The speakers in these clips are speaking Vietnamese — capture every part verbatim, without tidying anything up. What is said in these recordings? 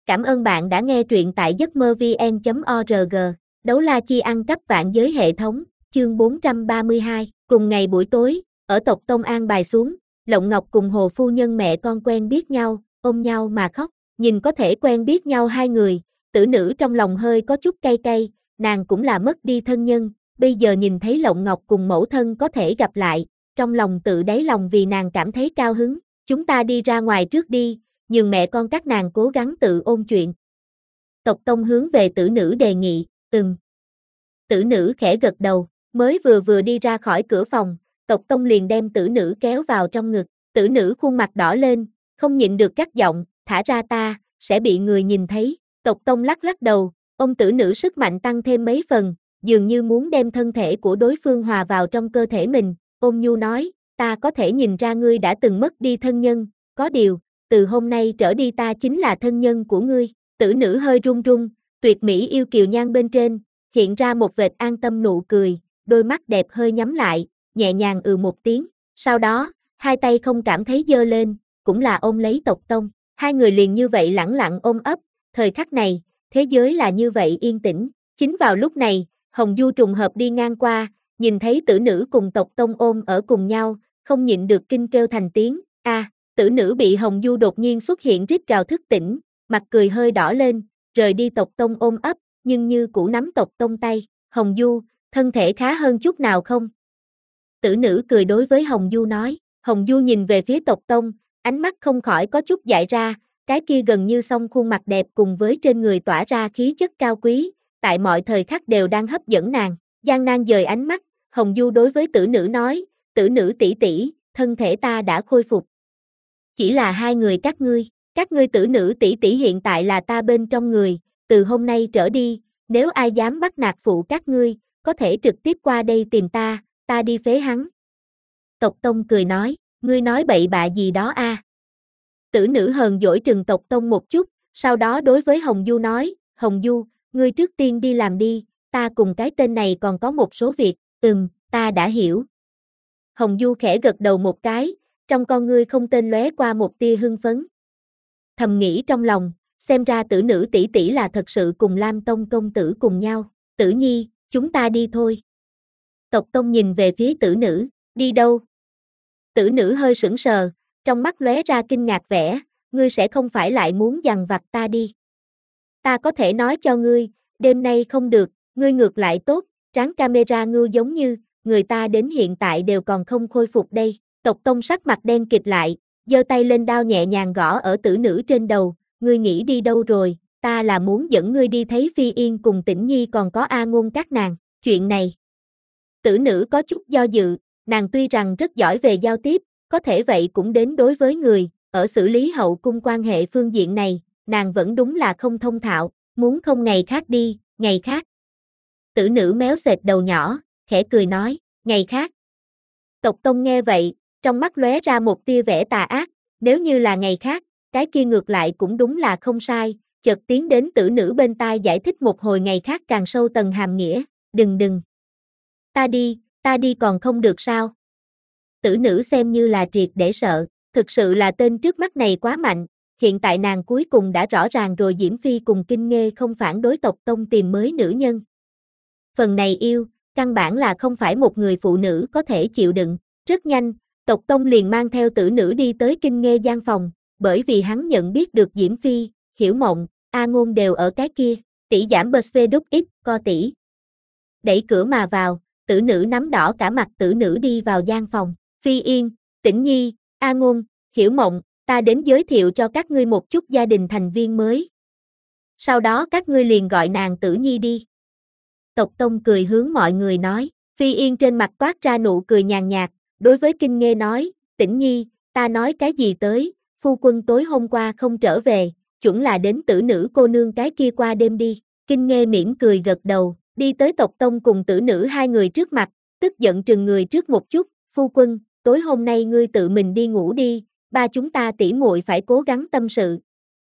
Cảm ơn bạn đã nghe truyện tại giấc mơ vn chấm org. Đấu la chi ăn cắp vạn giới hệ thống, chương bốn trăm ba mươi hai. Cùng ngày buổi tối, ở tộc Tông An bài xuống, Lộng Ngọc cùng Hồ phu nhân mẹ con quen biết nhau, ôm nhau mà khóc. Nhìn có thể quen biết nhau hai người, Tử Nữ trong lòng hơi có chút cay cay, nàng cũng là mất đi thân nhân, bây giờ nhìn thấy Lộng Ngọc cùng mẫu thân có thể gặp lại, trong lòng tự đáy lòng vì nàng cảm thấy cao hứng. Chúng ta đi ra ngoài trước đi, nhường mẹ con các nàng cố gắng tự ôn chuyện. Tộc Tông hướng về Tử Nữ đề nghị, ừm. Tử Nữ khẽ gật đầu, mới vừa vừa đi ra khỏi cửa phòng, Tộc Tông liền đem Tử Nữ kéo vào trong ngực. Tử Nữ khuôn mặt đỏ lên, không nhịn được gắt giọng, thả ra ta, sẽ bị người nhìn thấy. Tộc Tông lắc lắc đầu, ôm Tử Nữ sức mạnh tăng thêm mấy phần, dường như muốn đem thân thể của đối phương hòa vào trong cơ thể mình, ôn nhu nói, ta có thể nhìn ra ngươi đã từng mất đi thân nhân, có điều, từ hôm nay trở đi ta chính là thân nhân của ngươi. Tử Nữ hơi run run, tuyệt mỹ yêu kiều nhan bên trên, hiện ra một vệt an tâm nụ cười, đôi mắt đẹp hơi nhắm lại, nhẹ nhàng ừ một tiếng, sau đó, hai tay không cảm thấy giơ lên, cũng là ôm lấy Tộc Tông, hai người liền như vậy lẳng lặng ôm ấp, thời khắc này, thế giới là như vậy yên tĩnh. Chính vào lúc này, Hồng Du trùng hợp đi ngang qua, nhìn thấy Tử Nữ cùng Tộc Tông ôm ở cùng nhau, không nhịn được kinh kêu thành tiếng, a. À, Tử Nữ bị Hồng Du đột nhiên xuất hiện rít gào thức tỉnh, mặt cười hơi đỏ lên, rời đi Tộc Tông ôm ấp, nhưng như cũ nắm Tộc Tông tay. Hồng Du, thân thể khá hơn chút nào không? Tử Nữ cười đối với Hồng Du nói. Hồng Du nhìn về phía Tộc Tông, ánh mắt không khỏi có chút dại ra, cái kia gần như song khuôn mặt đẹp cùng với trên người tỏa ra khí chất cao quý, tại mọi thời khắc đều đang hấp dẫn nàng. Gian nan dời ánh mắt, Hồng Du đối với Tử Nữ nói, Tử Nữ tỷ tỷ, thân thể ta đã khôi phục. Chỉ là hai người các ngươi, các ngươi Tử Nữ tỷ tỷ hiện tại là ta bên trong người, từ hôm nay trở đi, nếu ai dám bắt nạt phụ các ngươi, có thể trực tiếp qua đây tìm ta, ta đi phế hắn. Tộc Tông cười nói, ngươi nói bậy bạ gì đó a? À? Tử Nữ hờn dỗi trừng Tộc Tông một chút, sau đó đối với Hồng Du nói, Hồng Du, ngươi trước tiên đi làm đi, ta cùng cái tên này còn có một số việc, ừm, ta đã hiểu. Hồng Du khẽ gật đầu một cái, trong con ngươi không tên lóe qua một tia hưng phấn. Thầm nghĩ trong lòng, xem ra Tử Nữ tỷ tỷ là thật sự cùng Lam Tông công tử cùng nhau. Tử Nhi, chúng ta đi thôi. Tộc Tông nhìn về phía Tử Nữ, đi đâu? Tử Nữ hơi sững sờ, trong mắt lóe ra kinh ngạc vẻ, ngươi sẽ không phải lại muốn dằn vặt ta đi. Ta có thể nói cho ngươi, đêm nay không được, ngươi ngược lại tốt, tráng camera ngưu giống như, người ta đến hiện tại đều còn không khôi phục đây. Tộc Tông sắc mặt đen kịt lại, giơ tay lên đao nhẹ nhàng gõ ở Tử Nữ trên đầu, ngươi nghĩ đi đâu rồi, ta là muốn dẫn ngươi đi thấy Phi Yên cùng Tĩnh Nhi còn có A Ngôn các nàng, chuyện này. Tử Nữ có chút do dự, nàng tuy rằng rất giỏi về giao tiếp, có thể vậy cũng đến đối với người, ở xử lý hậu cung quan hệ phương diện này, nàng vẫn đúng là không thông thạo, muốn không ngày khác đi, ngày khác. Tử Nữ méo xệt đầu nhỏ, khẽ cười nói, ngày khác. Tộc Tông nghe vậy, trong mắt lóe ra một tia vẻ tà ác, nếu như là ngày khác, cái kia ngược lại cũng đúng là không sai, chợt tiến đến Tử Nữ bên tai giải thích một hồi ngày khác càng sâu tầng hàm nghĩa, đừng đừng. Ta đi, ta đi còn không được sao? Tử Nữ xem như là triệt để sợ, thực sự là tên trước mắt này quá mạnh, hiện tại nàng cuối cùng đã rõ ràng rồi Diễm Phi cùng Kinh Nghê không phản đối Tộc Tông tìm mới nữ nhân. Phần này yêu, căn bản là không phải một người phụ nữ có thể chịu đựng, rất nhanh, Tộc Tông liền mang theo Tử Nữ đi tới Kinh Nghê gian phòng, bởi vì hắn nhận biết được Diễm Phi, Hiểu Mộng, A Ngôn đều ở cái kia, tỷ giảm bê xê đúc ít, co tỷ. Đẩy cửa mà vào, Tử Nữ nắm đỏ cả mặt Tử Nữ đi vào gian phòng, Phi Yên, Tĩnh Nhi, A Ngôn, Hiểu Mộng, ta đến giới thiệu cho các ngươi một chút gia đình thành viên mới. Sau đó các ngươi liền gọi nàng Tử Nhi đi. Tộc Tông cười hướng mọi người nói, Phi Yên trên mặt toát ra nụ cười nhàn nhạt, đối với Kinh Nghê nói, Tĩnh Nhi, ta nói cái gì tới, phu quân tối hôm qua không trở về, chuẩn là đến Tử Nữ cô nương cái kia qua đêm đi. Kinh Nghê mỉm cười gật đầu, đi tới Tộc Tông cùng Tử Nữ hai người trước mặt, tức giận trừng người trước một chút, phu quân, tối hôm nay ngươi tự mình đi ngủ đi, ba chúng ta tỉ muội phải cố gắng tâm sự.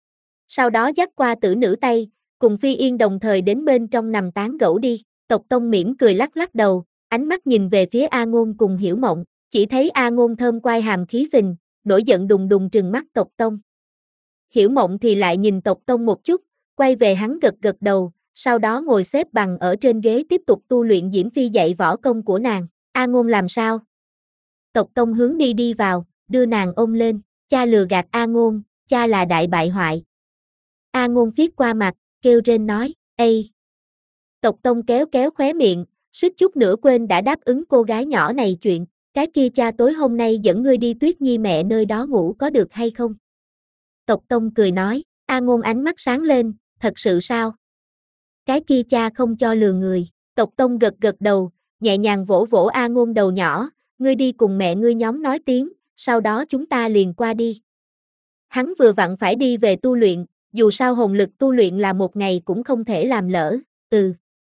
Sau đó dắt qua Tử Nữ tay, cùng Phi Yên đồng thời đến bên trong nằm tán gẫu đi. Tộc Tông mỉm cười lắc lắc đầu, ánh mắt nhìn về phía A Ngôn cùng Hiểu Mộng, chỉ thấy A Ngôn thơm quai hàm khí phình, nổi giận đùng đùng trừng mắt Tộc Tông. Hiểu Mộng thì lại nhìn Tộc Tông một chút, quay về hắn gật gật đầu, sau đó ngồi xếp bằng ở trên ghế tiếp tục tu luyện Diễm Phi dạy võ công của nàng. A Ngôn làm sao? Tộc Tông hướng đi đi vào, đưa nàng ôm lên, cha lừa gạt A Ngôn, cha là đại bại hoại. A Ngôn viết qua mặt, kêu rên nói, ây. Tộc Tông kéo kéo khóe miệng, suýt chút nữa quên đã đáp ứng cô gái nhỏ này chuyện, cái kia cha tối hôm nay dẫn ngươi đi Tuyết Nhi mẹ nơi đó ngủ có được hay không? Tộc Tông cười nói, A Ngôn ánh mắt sáng lên, thật sự sao? Cái kia cha không cho lừa người. Tộc Tông gật gật đầu, nhẹ nhàng vỗ vỗ A Ngôn đầu nhỏ, ngươi đi cùng mẹ ngươi nhóm nói tiếng, sau đó chúng ta liền qua đi. Hắn vừa vặn phải đi về tu luyện, dù sao hồn lực tu luyện là một ngày cũng không thể làm lỡ, ừ.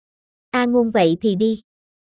A Ngôn vậy thì đi.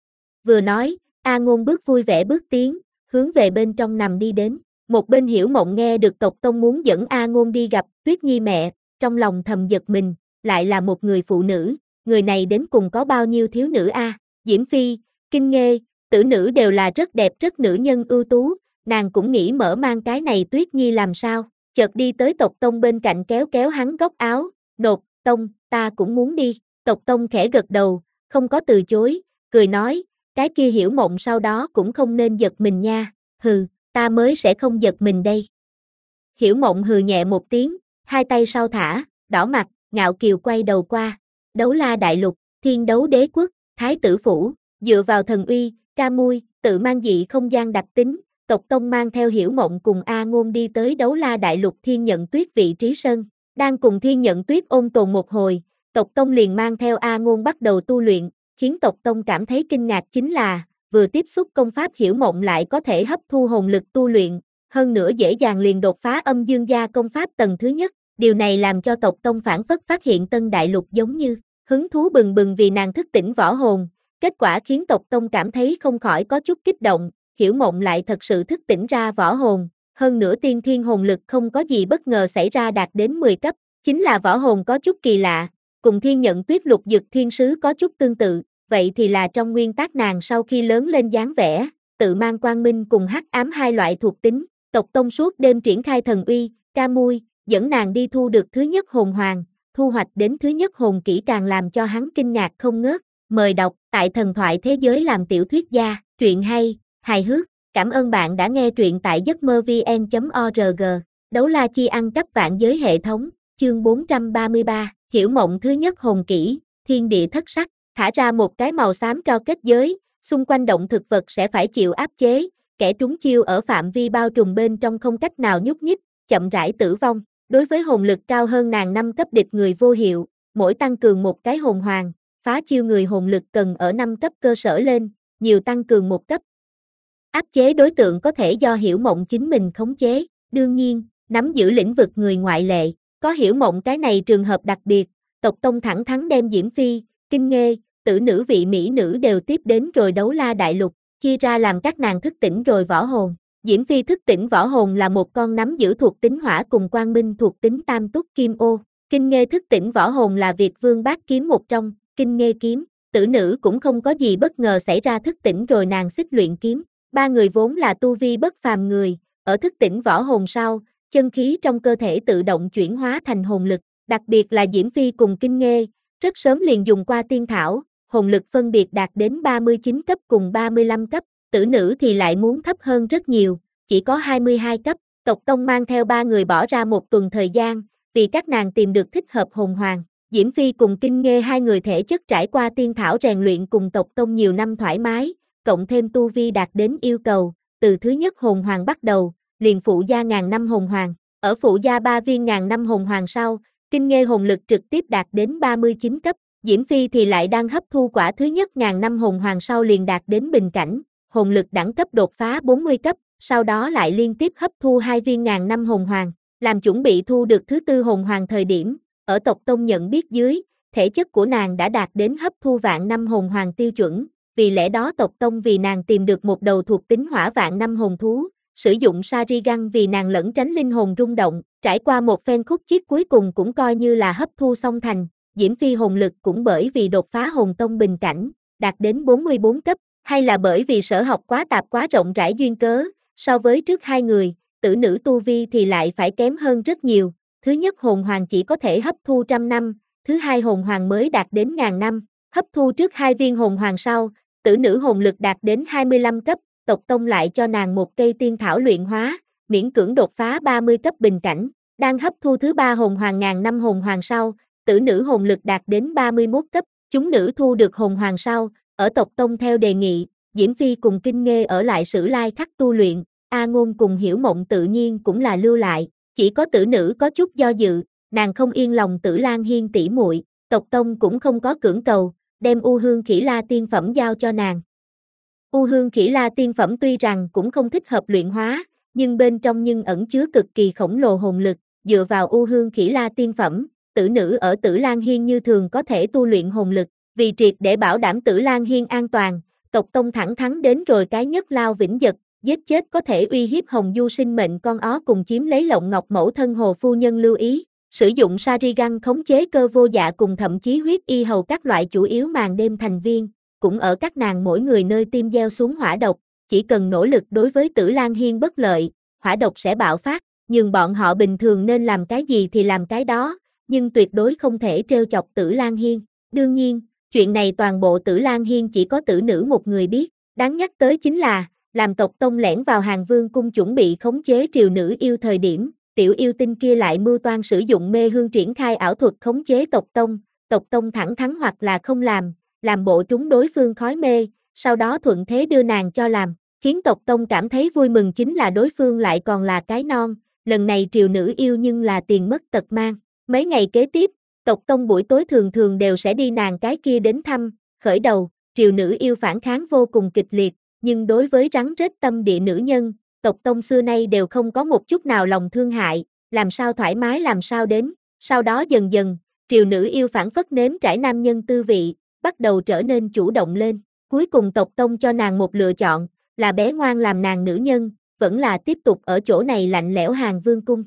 Vừa nói, A Ngôn bước vui vẻ bước tiến, hướng về bên trong nằm đi đến. Một bên Hiểu Mộng nghe được Tộc Tông muốn dẫn A Ngôn đi gặp Tuyết Nhi mẹ, trong lòng thầm giật mình, lại là một người phụ nữ, người này đến cùng có bao nhiêu thiếu nữ a? À? Diễm Phi, Kinh Nghê, Tử Nữ đều là rất đẹp rất nữ nhân ưu tú, nàng cũng nghĩ mở mang cái này Tuyết Nhi làm sao, chợt đi tới Tộc Tông bên cạnh kéo kéo hắn góc áo, nột, Tông, ta cũng muốn đi. Tộc Tông khẽ gật đầu, không có từ chối, cười nói, cái kia Hiểu Mộng sau đó cũng không nên giật mình nha, hừ, ta mới sẽ không giật mình đây. Hiểu Mộng hừ nhẹ một tiếng, hai tay sau thả, đỏ mặt, ngạo kiều quay đầu qua, Đấu La Đại Lục, Thiên Đấu Đế Quốc, Thái Tử Phủ, dựa vào thần uy, ca mui, tự mang dị không gian đặc tính, Tộc Tông mang theo Hiểu Mộng cùng A Ngôn đi tới Đấu La Đại Lục Thiên Nhận Tuyết vị trí sân, đang cùng Thiên Nhận Tuyết ôn tồn một hồi, Tộc Tông liền mang theo A Ngôn bắt đầu tu luyện, khiến Tộc Tông cảm thấy kinh ngạc chính là, vừa tiếp xúc công pháp Hiểu Mộng lại có thể hấp thu hồn lực tu luyện, hơn nữa dễ dàng liền đột phá âm dương gia công pháp tầng thứ nhất, điều này làm cho Tộc Tông phản phất phát hiện tân đại lục giống như, hứng thú bừng bừng vì nàng thức tỉnh võ hồn, kết quả khiến Tộc Tông cảm thấy không khỏi có chút kích động, Hiểu Mộng lại thật sự thức tỉnh ra võ hồn, hơn nữa tiên thiên hồn lực không có gì bất ngờ xảy ra đạt đến mười cấp, chính là võ hồn có chút kỳ lạ, cùng Thiên Nhận Tuyết Lục Dực Thiên Sứ có chút tương tự, vậy thì là trong nguyên tắc nàng sau khi lớn lên dáng vẻ, tự mang quang minh cùng hắc ám hai loại thuộc tính, Tộc Tông suốt đêm triển khai thần uy, ca mui, dẫn nàng đi thu được thứ nhất hồn hoàng, thu hoạch đến thứ nhất hồn kỹ càng làm cho hắn kinh ngạc không ngớt, mời đọc, tại Thần Thoại Thế Giới làm tiểu thuyết gia, truyện hay, hài hước, cảm ơn bạn đã nghe truyện tại giấc mơ vn chấm org, Đấu La Chi ăn cắp vạn giới hệ thống, chương bốn trăm ba mươi ba, Hiểu Mộng thứ nhất hồn kỹ, thiên địa thất sắc, thả ra một cái màu xám tro kết giới, xung quanh động thực vật sẽ phải chịu áp chế, kẻ trúng chiêu ở phạm vi bao trùm bên trong không cách nào nhúc nhích, chậm rãi tử vong. Đối với hồn lực cao hơn nàng năm cấp địch người vô hiệu, mỗi tăng cường một cái hồn hoàng, phá chiêu người hồn lực cần ở năm cấp cơ sở lên, nhiều tăng cường một cấp. Áp chế đối tượng có thể do Hiểu Mộng chính mình khống chế, đương nhiên, nắm giữ lĩnh vực người ngoại lệ, có Hiểu Mộng cái này trường hợp đặc biệt, Tộc Tông thẳng thắn đem Diễm Phi, Kinh Nghê, Tử Nữ vị mỹ nữ đều tiếp đến rồi Đấu La Đại Lục, chia ra làm các nàng thức tỉnh rồi võ hồn. Diễm Phi thức tỉnh võ hồn là một con nắm giữ thuộc tính hỏa cùng quang minh thuộc tính tam túc kim ô. Kinh Nghê thức tỉnh võ hồn là Việt Vương Bát Kiếm một trong, Kinh Nghê kiếm. Tử Nữ cũng không có gì bất ngờ xảy ra thức tỉnh rồi nàng xích luyện kiếm. Ba người vốn là tu vi bất phàm người, ở thức tỉnh võ hồn sau, chân khí trong cơ thể tự động chuyển hóa thành hồn lực. Đặc biệt là Diễm Phi cùng Kinh Nghê, rất sớm liền dùng qua tiên thảo, hồn lực phân biệt đạt đến ba mươi chín cấp cùng ba mươi lăm cấp. Tử Nữ thì lại muốn thấp hơn rất nhiều, chỉ có hai mươi hai cấp, Tộc Tông mang theo ba người bỏ ra một tuần thời gian, vì các nàng tìm được thích hợp hồn hoàng. Diễm Phi cùng Kinh Nghê hai người thể chất trải qua tiên thảo rèn luyện cùng Tộc Tông nhiều năm thoải mái, cộng thêm tu vi đạt đến yêu cầu, từ thứ nhất hồn hoàng bắt đầu, liền phụ gia ngàn năm hồn hoàng. Ở phụ gia ba viên ngàn năm hồn hoàng sau, Kinh Nghê hồn lực trực tiếp đạt đến ba mươi chín cấp, Diễm Phi thì lại đang hấp thu quả thứ nhất ngàn năm hồn hoàng sau liền đạt đến bình cảnh. Hồn lực đẳng cấp đột phá bốn mươi cấp, sau đó lại liên tiếp hấp thu hai viên ngàn năm hồn hoàng, làm chuẩn bị thu được thứ tư hồn hoàng thời điểm, ở Tộc Tông nhận biết dưới, thể chất của nàng đã đạt đến hấp thu vạn năm hồn hoàng tiêu chuẩn, vì lẽ đó Tộc Tông vì nàng tìm được một đầu thuộc tính hỏa vạn năm hồn thú, sử dụng Sharingan vì nàng lẩn tránh linh hồn rung động, trải qua một phen khúc chiết cuối cùng cũng coi như là hấp thu xong thành, Diễm Phi hồn lực cũng bởi vì đột phá hồn tông bình cảnh, đạt đến bốn mươi bốn cấp. Hay là bởi vì sở học quá tạp quá rộng rãi duyên cớ, so với trước hai người, Tử Nữ tu vi thì lại phải kém hơn rất nhiều, thứ nhất hồn hoàng chỉ có thể hấp thu trăm năm, thứ hai hồn hoàng mới đạt đến ngàn năm, hấp thu trước hai viên hồn hoàng sau, tử nữ hồn lực đạt đến hai mươi lăm cấp, tộc tông lại cho nàng một cây tiên thảo luyện hóa, miễn cưỡng đột phá ba mươi cấp bình cảnh, đang hấp thu thứ ba hồn hoàng ngàn năm hồn hoàng sau, tử nữ hồn lực đạt đến ba mươi mốt cấp, chúng nữ thu được hồn hoàng sau, ở tộc tông theo đề nghị, Diễm Phi cùng Kinh Nghê ở lại Sử Lai Khắc tu luyện, A Ngôn cùng Hiểu Mộng tự nhiên cũng là lưu lại, chỉ có tử nữ có chút do dự, nàng không yên lòng Tử Lan Hiên tỷ muội, tộc tông cũng không có cưỡng cầu, đem U Hương Khỉ La tiên phẩm giao cho nàng. U Hương Khỉ La tiên phẩm tuy rằng cũng không thích hợp luyện hóa, nhưng bên trong nhưng ẩn chứa cực kỳ khổng lồ hồn lực, dựa vào U Hương Khỉ La tiên phẩm, tử nữ ở Tử Lan Hiên như thường có thể tu luyện hồn lực, vì triệt để bảo đảm Tử Lan Hiên an toàn, tộc tông thẳng thắn đến rồi cái nhất lao vĩnh giật, giết chết có thể uy hiếp Hồng Du sinh mệnh con ó cùng chiếm lấy Lộng Ngọc mẫu thân Hồ phu nhân lưu ý, sử dụng Sharingan khống chế Cơ Vô Dạ cùng thậm chí huyết y hầu các loại chủ yếu màn đêm thành viên, cũng ở các nàng mỗi người nơi tim gieo xuống hỏa độc, chỉ cần nỗ lực đối với Tử Lan Hiên bất lợi, hỏa độc sẽ bạo phát, nhưng bọn họ bình thường nên làm cái gì thì làm cái đó, nhưng tuyệt đối không thể trêu chọc Tử Lan Hiên. Đương nhiên, chuyện này toàn bộ Tử Lan Hiên chỉ có tử nữ một người biết, đáng nhắc tới chính là, làm tộc tông lẻn vào Hàng Vương cung chuẩn bị khống chế triều nữ yêu thời điểm, tiểu yêu tinh kia lại mưu toan sử dụng mê hương triển khai ảo thuật khống chế tộc tông, tộc tông thẳng thắn hoặc là không làm, làm bộ trúng đối phương khói mê, sau đó thuận thế đưa nàng cho làm, khiến tộc tông cảm thấy vui mừng chính là đối phương lại còn là cái non, lần này triều nữ yêu nhưng là tiền mất tật mang. Mấy ngày kế tiếp, tộc tông buổi tối thường thường đều sẽ đi nàng cái kia đến thăm, khởi đầu, triều nữ yêu phản kháng vô cùng kịch liệt, nhưng đối với rắn rết tâm địa nữ nhân, tộc tông xưa nay đều không có một chút nào lòng thương hại, làm sao thoải mái làm sao đến, sau đó dần dần, triều nữ yêu phản phất nếm trải nam nhân tư vị, bắt đầu trở nên chủ động lên, cuối cùng tộc tông cho nàng một lựa chọn, là bé ngoan làm nàng nữ nhân, vẫn là tiếp tục ở chỗ này lạnh lẽo Hàng Vương cung.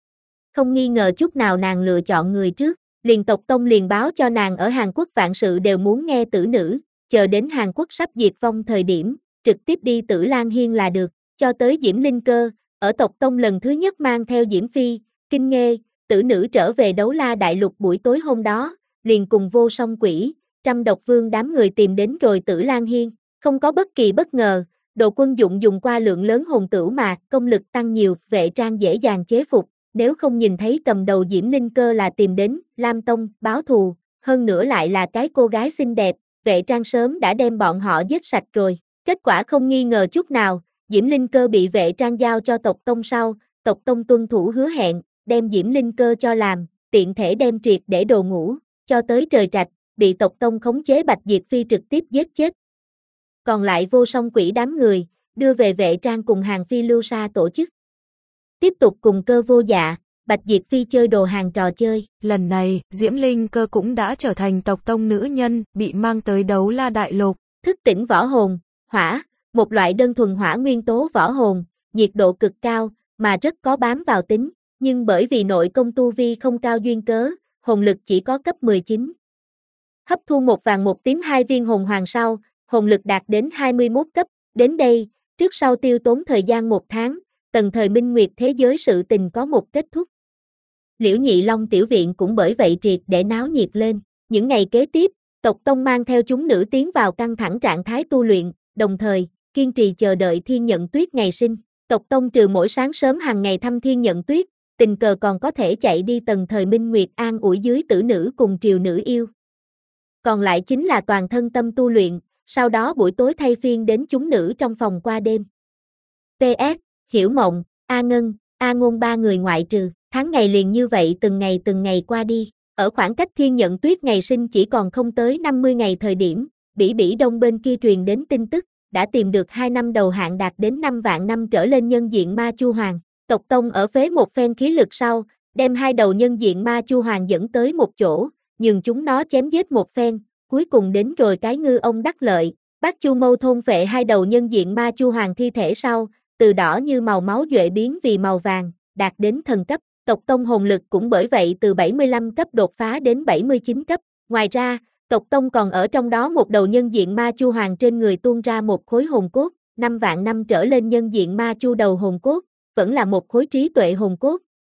Không nghi ngờ chút nào nàng lựa chọn người trước, liền tộc tông liền báo cho nàng ở Hàn Quốc vạn sự đều muốn nghe tử nữ, chờ đến Hàn Quốc sắp diệt vong thời điểm, trực tiếp đi Tử Lan Hiên là được, cho tới Diễm Linh Cơ, ở tộc tông lần thứ nhất mang theo Diễm Phi, Kinh Nghê, tử nữ trở về Đấu La Đại Lục buổi tối hôm đó, liền cùng Vô Song Quỷ, Trăm Độc Vương đám người tìm đến rồi Tử Lan Hiên, không có bất kỳ bất ngờ, đồ quân dụng dùng qua lượng lớn hồn tửu mà công lực tăng nhiều, vệ trang dễ dàng chế phục, nếu không nhìn thấy cầm đầu Diễm Linh Cơ là tìm đến Lam Tông báo thù, hơn nữa lại là cái cô gái xinh đẹp, vệ trang sớm đã đem bọn họ giết sạch rồi. Kết quả không nghi ngờ chút nào, Diễm Linh Cơ bị vệ trang giao cho tộc tông sau, tộc tông tuân thủ hứa hẹn, đem Diễm Linh Cơ cho làm, tiện thể đem triệt để đồ ngủ, cho tới trời trạch, bị tộc tông khống chế Bạch Diệt Phi trực tiếp giết chết. Còn lại Vô Song Quỷ đám người, đưa về vệ trang cùng Hàng Phi lưu sa tổ chức. Tiếp tục cùng Cơ Vô Dạ, Bạch Diệt Phi chơi đồ hàng trò chơi. Lần này, Diễm Linh Cơ cũng đã trở thành tộc tông nữ nhân, bị mang tới Đấu La Đại Lục. Thức tỉnh võ hồn, hỏa, một loại đơn thuần hỏa nguyên tố võ hồn, nhiệt độ cực cao, mà rất có bám vào tính, nhưng bởi vì nội công tu vi không cao duyên cớ, hồn lực chỉ có cấp mười chín. Hấp thu một vàng một tím hai viên hồn hoàng sau, hồn lực đạt đến hai mươi mốt cấp, đến đây, trước sau tiêu tốn thời gian một tháng, tần thời minh nguyệt thế giới sự tình có một kết thúc. Liễu Nhị Long tiểu viện cũng bởi vậy triệt để náo nhiệt lên, những ngày kế tiếp, tộc tông mang theo chúng nữ tiến vào căng thẳng trạng thái tu luyện, đồng thời, kiên trì chờ đợi Thiên Nhận Tuyết ngày sinh. Tộc tông trừ mỗi sáng sớm hàng ngày thăm Thiên Nhận Tuyết, tình cờ còn có thể chạy đi tần thời minh nguyệt an ủi dưới tử nữ cùng triều nữ yêu. Còn lại chính là toàn thân tâm tu luyện, sau đó buổi tối thay phiên đến chúng nữ trong phòng qua đêm. pê ét, Hiểu Mộng, A Ngân, A Ngôn ba người ngoại trừ, tháng ngày liền như vậy từng ngày từng ngày qua đi, ở khoảng cách Thiên Nhận Tuyết ngày sinh chỉ còn không tới năm mươi ngày thời điểm, Bỉ Bỉ Đông bên kia truyền đến tin tức, đã tìm được hai năm đầu hạng đạt đến năm vạn năm trở lên nhân diện ma chu hoàng. Tộc tông ở phế một phen khí lực sau, đem hai đầu nhân diện ma chu hoàng dẫn tới một chỗ, nhường chúng nó chém giết một phen, cuối cùng đến rồi cái ngư ông đắc lợi, Bác Chu Mâu thôn phệ hai đầu nhân diện ma chu hoàng thi thể sau, từ đỏ như màu máu duệ biến vì màu vàng, đạt đến thần cấp, tộc tông hồn lực cũng bởi vậy từ bảy mươi lăm cấp đột phá đến bảy mươi chín cấp. Ngoài ra, tộc tông còn ở trong đó một đầu nhân diện ma chu hoàng trên người tuôn ra một khối hồn cốt, năm vạn năm trở lên nhân diện ma chu đầu hồn cốt, vẫn là một khối trí tuệ hồn cốt,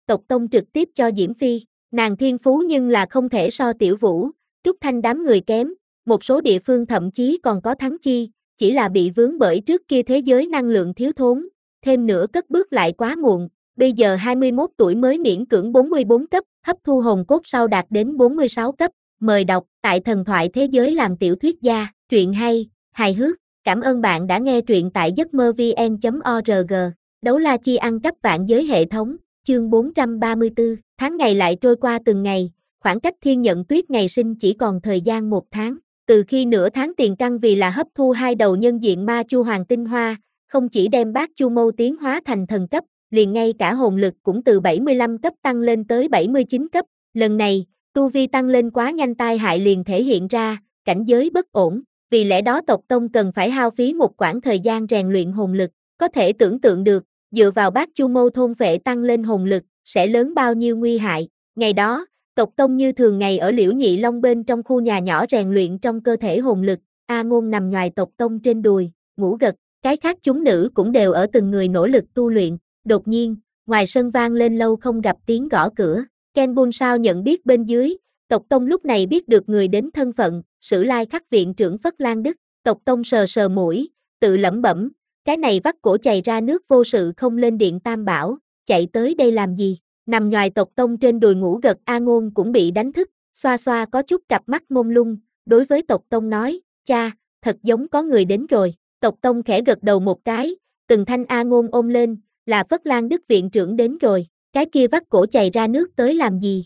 tộc tông trực tiếp cho Diễm Phi, nàng thiên phú nhưng là không thể so Tiểu Vũ, Trúc Thanh đám người kém, một số địa phương thậm chí còn có thắng chi, chỉ là bị vướng bởi trước kia thế giới năng lượng thiếu thốn, thêm nữa cất bước lại quá muộn, bây giờ hai mươi mốt tuổi mới miễn cưỡng bốn mươi bốn cấp, hấp thu hồn cốt sau đạt đến bốn mươi sáu cấp, mời đọc, tại thần thoại thế giới làm tiểu thuyết gia, truyện hay, hài hước, cảm ơn bạn đã nghe truyện tại giấc mơ vn chấm org, đấu la chi ăn cắp vạn giới hệ thống, chương bốn trăm ba mươi tư, tháng ngày lại trôi qua từng ngày, khoảng cách thiên nhận tuyết ngày sinh chỉ còn thời gian một tháng. Từ khi nửa tháng tiền căn vì là hấp thu hai đầu nhân diện ma chu hoàng tinh hoa, không chỉ đem bát chu mâu tiến hóa thành thần cấp, liền ngay cả hồn lực cũng từ bảy mươi lăm cấp tăng lên tới bảy mươi chín cấp. Lần này, tu vi tăng lên quá nhanh tai hại liền thể hiện ra, cảnh giới bất ổn, vì lẽ đó tộc tông cần phải hao phí một quãng thời gian rèn luyện hồn lực, có thể tưởng tượng được, dựa vào bát chu mâu thôn phệ tăng lên hồn lực, sẽ lớn bao nhiêu nguy hại. Ngày đó, tộc tông như thường ngày ở Liễu Nhị Long bên trong khu nhà nhỏ rèn luyện trong cơ thể hồn lực, A Ngôn nằm nhoài tộc tông trên đùi, ngủ gật, cái khác chúng nữ cũng đều ở từng người nỗ lực tu luyện. Đột nhiên, ngoài sân vang lên lâu không gặp tiếng gõ cửa, Ken Bun sao nhận biết bên dưới, tộc tông lúc này biết được người đến thân phận, Sử Lai Khắc viện trưởng Phất Lan Đức, tộc tông sờ sờ mũi, tự lẩm bẩm, cái này vắt cổ chày ra nước vô sự không lên điện Tam Bảo, chạy tới đây làm gì? Nằm nhoài tộc tông trên đùi ngủ gật A Ngôn cũng bị đánh thức, xoa xoa có chút cặp mắt mông lung, đối với tộc tông nói, cha, thật giống có người đến rồi, tộc tông khẽ gật đầu một cái, từng thanh A Ngôn ôm lên, là Phất Lan Đức viện trưởng đến rồi, cái kia vắt cổ chày ra nước tới làm gì?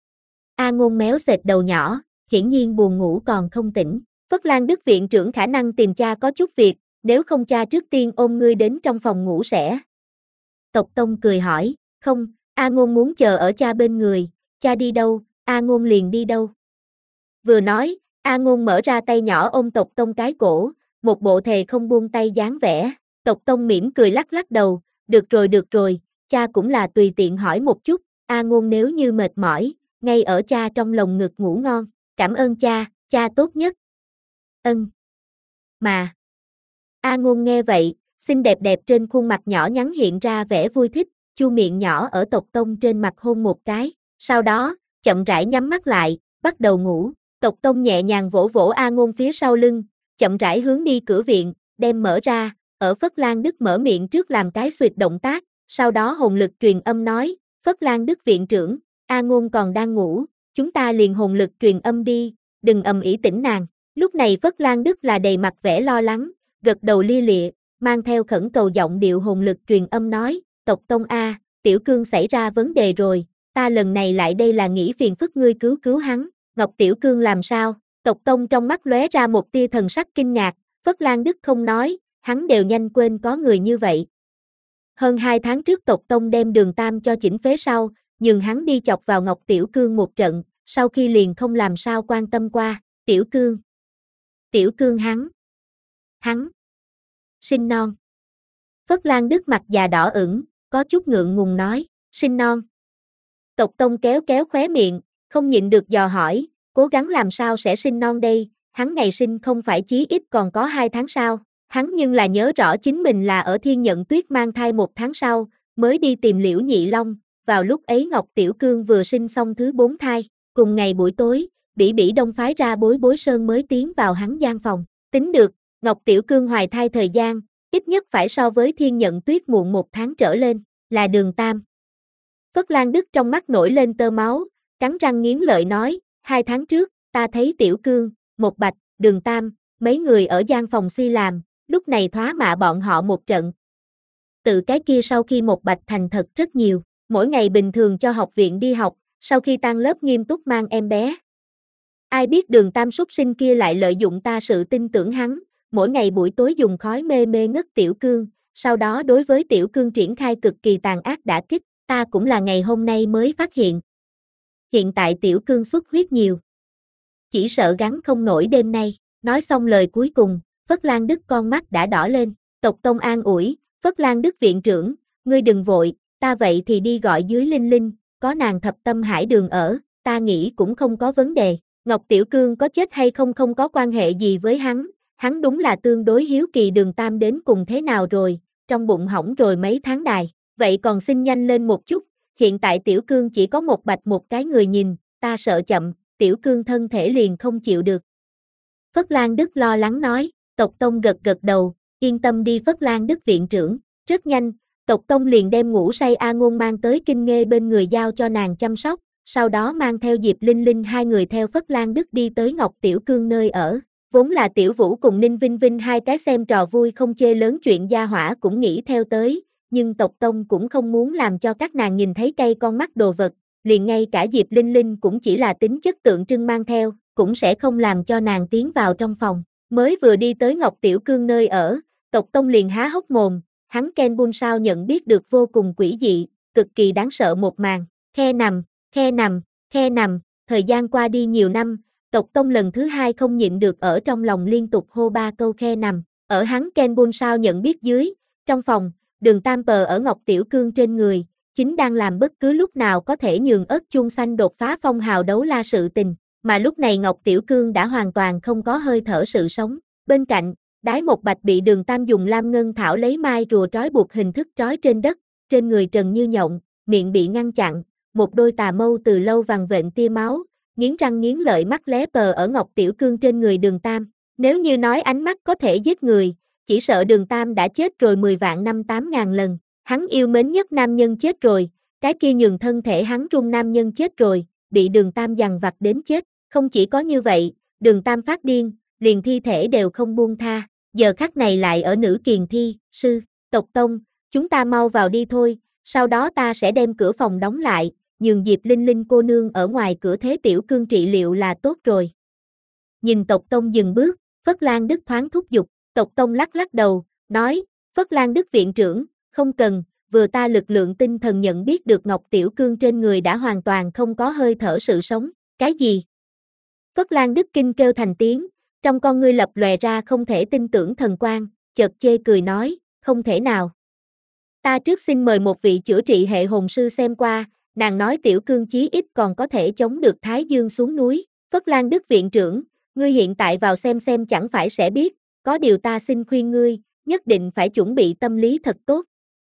A Ngôn méo xệt đầu nhỏ, hiển nhiên buồn ngủ còn không tỉnh, Phất Lan Đức viện trưởng khả năng tìm cha có chút việc, nếu không cha trước tiên ôm ngươi đến trong phòng ngủ sẽ. Tộc tông cười hỏi, không, A Ngôn muốn chờ ở cha bên người, cha đi đâu, A Ngôn liền đi đâu. Vừa nói, A Ngôn mở ra tay nhỏ ôm tộc tông cái cổ, một bộ thề không buông tay dáng vẻ, tộc tông mỉm cười lắc lắc đầu, được rồi được rồi, cha cũng là tùy tiện hỏi một chút, A Ngôn nếu như mệt mỏi, ngay ở cha trong lồng ngực ngủ ngon, cảm ơn cha, cha tốt nhất. Ân. Mà. A Ngôn nghe vậy, xinh đẹp đẹp trên khuôn mặt nhỏ nhắn hiện ra vẻ vui thích, chu miệng nhỏ ở tộc tông trên mặt hôn một cái, sau đó, chậm rãi nhắm mắt lại, bắt đầu ngủ, tộc tông nhẹ nhàng vỗ vỗ A Ngôn phía sau lưng, chậm rãi hướng đi cửa viện, đem mở ra, ở Phất Lan Đức mở miệng trước làm cái xuyệt động tác, sau đó hồn lực truyền âm nói, Phất Lan Đức viện trưởng, A Ngôn còn đang ngủ, chúng ta liền hồn lực truyền âm đi, đừng ầm ĩ tỉnh nàng, lúc này Phất Lan Đức là đầy mặt vẻ lo lắng, gật đầu lia lịa, mang theo khẩn cầu giọng điệu hồn lực truyền âm nói, tộc tông A, Tiểu Cương xảy ra vấn đề rồi, ta lần này lại đây là nghĩ phiền phức ngươi cứu cứu hắn, Ngọc Tiểu Cương làm sao, tộc tông trong mắt lóe ra một tia thần sắc kinh ngạc, Phất Lan Đức không nói, hắn đều nhanh quên có người như vậy. Hơn hai tháng trước tộc tông đem Đường Tam cho chỉnh phế sau, nhưng hắn đi chọc vào Ngọc Tiểu Cương một trận, sau khi liền không làm sao quan tâm qua, Tiểu Cương. Tiểu Cương hắn. Hắn. Sinh non. Phất Lan Đức mặt già đỏ ửng, có chút ngượng ngùng nói, sinh non. Tộc tông kéo kéo khóe miệng, không nhịn được dò hỏi, cố gắng làm sao sẽ sinh non đây, hắn ngày sinh không phải chí ít còn có hai tháng sau, hắn nhưng là nhớ rõ chính mình là ở Thiên Nhận Tuyết mang thai một tháng sau, mới đi tìm Liễu Nhị Long, vào lúc ấy Ngọc Tiểu Cương vừa sinh xong thứ bốn thai, cùng ngày buổi tối, Bỉ Bỉ Đông phái ra Bối Bối Sơn mới tiến vào hắn gian phòng, tính được, Ngọc Tiểu Cương hoài thai thời gian, ít nhất phải so với Thiên Nhận Tuyết muộn một tháng trở lên, là Đường Tam. Phất Lan Đức trong mắt nổi lên tơ máu, cắn răng nghiến lợi nói, hai tháng trước, ta thấy Tiểu Cương, một Bạch, Đường Tam, mấy người ở gian phòng si làm, lúc này thoá mạ bọn họ một trận. Từ cái kia sau khi một Bạch thành thật rất nhiều, mỗi ngày bình thường cho học viện đi học, sau khi tan lớp nghiêm túc mang em bé. Ai biết Đường Tam súc sinh kia lại lợi dụng ta sự tin tưởng hắn, mỗi ngày buổi tối dùng khói mê mê ngất Tiểu Cương, sau đó đối với Tiểu Cương triển khai cực kỳ tàn ác đả kích, ta cũng là ngày hôm nay mới phát hiện. Hiện tại Tiểu Cương xuất huyết nhiều. Chỉ sợ gắn không nổi đêm nay, nói xong lời cuối cùng, Phất Lan Đức con mắt đã đỏ lên, tộc tông an ủi, Phất Lan Đức viện trưởng, ngươi đừng vội, ta vậy thì đi gọi dưới Linh Linh, có nàng thập tâm hải đường ở, ta nghĩ cũng không có vấn đề, Ngọc Tiểu Cương có chết hay không không có quan hệ gì với hắn, hắn đúng là tương đối hiếu kỳ Đường Tam đến cùng thế nào rồi, trong bụng hỏng rồi mấy tháng đài, vậy còn xin nhanh lên một chút, hiện tại Tiểu Cương chỉ có một bạch một cái người nhìn, ta sợ chậm, Tiểu Cương thân thể liền không chịu được. Phất Lan Đức lo lắng nói, tộc tông gật gật đầu, yên tâm đi Phất Lan Đức viện trưởng, rất nhanh, tộc tông liền đem ngủ say A Ngôn mang tới Kinh Nghê bên người giao cho nàng chăm sóc, sau đó mang theo Diệp Linh Linh hai người theo Phất Lan Đức đi tới Ngọc Tiểu Cương nơi ở. Vốn là Tiểu Vũ cùng Ninh Vinh Vinh hai cái xem trò vui không chê lớn chuyện gia hỏa cũng nghĩ theo tới, nhưng tộc tông cũng không muốn làm cho các nàng nhìn thấy cây con mắt đồ vật, liền ngay cả Diệp Linh Linh cũng chỉ là tính chất tượng trưng mang theo, cũng sẽ không làm cho nàng tiến vào trong phòng. Mới vừa đi tới Ngọc Tiểu Cương nơi ở, tộc tông liền há hốc mồm, hắn Ken Bun sao nhận biết được vô cùng quỷ dị, cực kỳ đáng sợ một màn, khe nằm, khe nằm, khe nằm, thời gian qua đi nhiều năm, tộc tông lần thứ hai không nhịn được ở trong lòng liên tục hô ba câu khe nằm, ở hắn Ken Bun sao nhận biết dưới, trong phòng, Đường Tam Pờ ở Ngọc Tiểu Cương trên người, chính đang làm bất cứ lúc nào có thể nhường ớt chuông xanh đột phá phong hào đấu la sự tình, mà lúc này Ngọc Tiểu Cương đã hoàn toàn không có hơi thở sự sống, bên cạnh, Đái Một Bạch bị Đường Tam dùng lam ngân thảo lấy mai rùa trói buộc hình thức trói trên đất, trên người trần như nhộng, miệng bị ngăn chặn, một đôi tà mâu từ lâu vằn vện tia máu, nghiến răng nghiến lợi mắt lé pờ ở Ngọc Tiểu Cương trên người Đường Tam, nếu như nói ánh mắt có thể giết người, chỉ sợ Đường Tam đã chết rồi mười vạn năm tám ngàn lần, hắn yêu mến nhất nam nhân chết rồi, cái kia nhường thân thể hắn run nam nhân chết rồi, bị Đường Tam dằn vặt đến chết, không chỉ có như vậy, Đường Tam phát điên, liền thi thể đều không buông tha, giờ khắc này lại ở nữ kiền thi, sư, tộc tông, chúng ta mau vào đi thôi, sau đó ta sẽ đem cửa phòng đóng lại, nhường Diệp Linh Linh cô nương ở ngoài cửa thế Tiểu Cương trị liệu là tốt rồi. Nhìn tộc tông dừng bước, Phất Lan Đức thoáng thúc giục, tộc tông lắc lắc đầu, nói, Phất Lan Đức viện trưởng, không cần, vừa ta lực lượng tinh thần nhận biết được Ngọc Tiểu Cương trên người đã hoàn toàn không có hơi thở sự sống, cái gì? Phất Lan Đức kinh kêu thành tiếng, trong con ngươi lập lòe ra không thể tin tưởng thần quang, chợt chê cười nói, không thể nào. Ta trước xin mời một vị chữa trị hệ hồn sư xem qua, nàng nói Tiểu Cương chí ít còn có thể chống được Thái Dương xuống núi, Phất Lan Đức viện trưởng, ngươi hiện tại vào xem xem chẳng phải sẽ biết, có điều ta xin khuyên ngươi, nhất định phải chuẩn bị tâm lý thật tốt.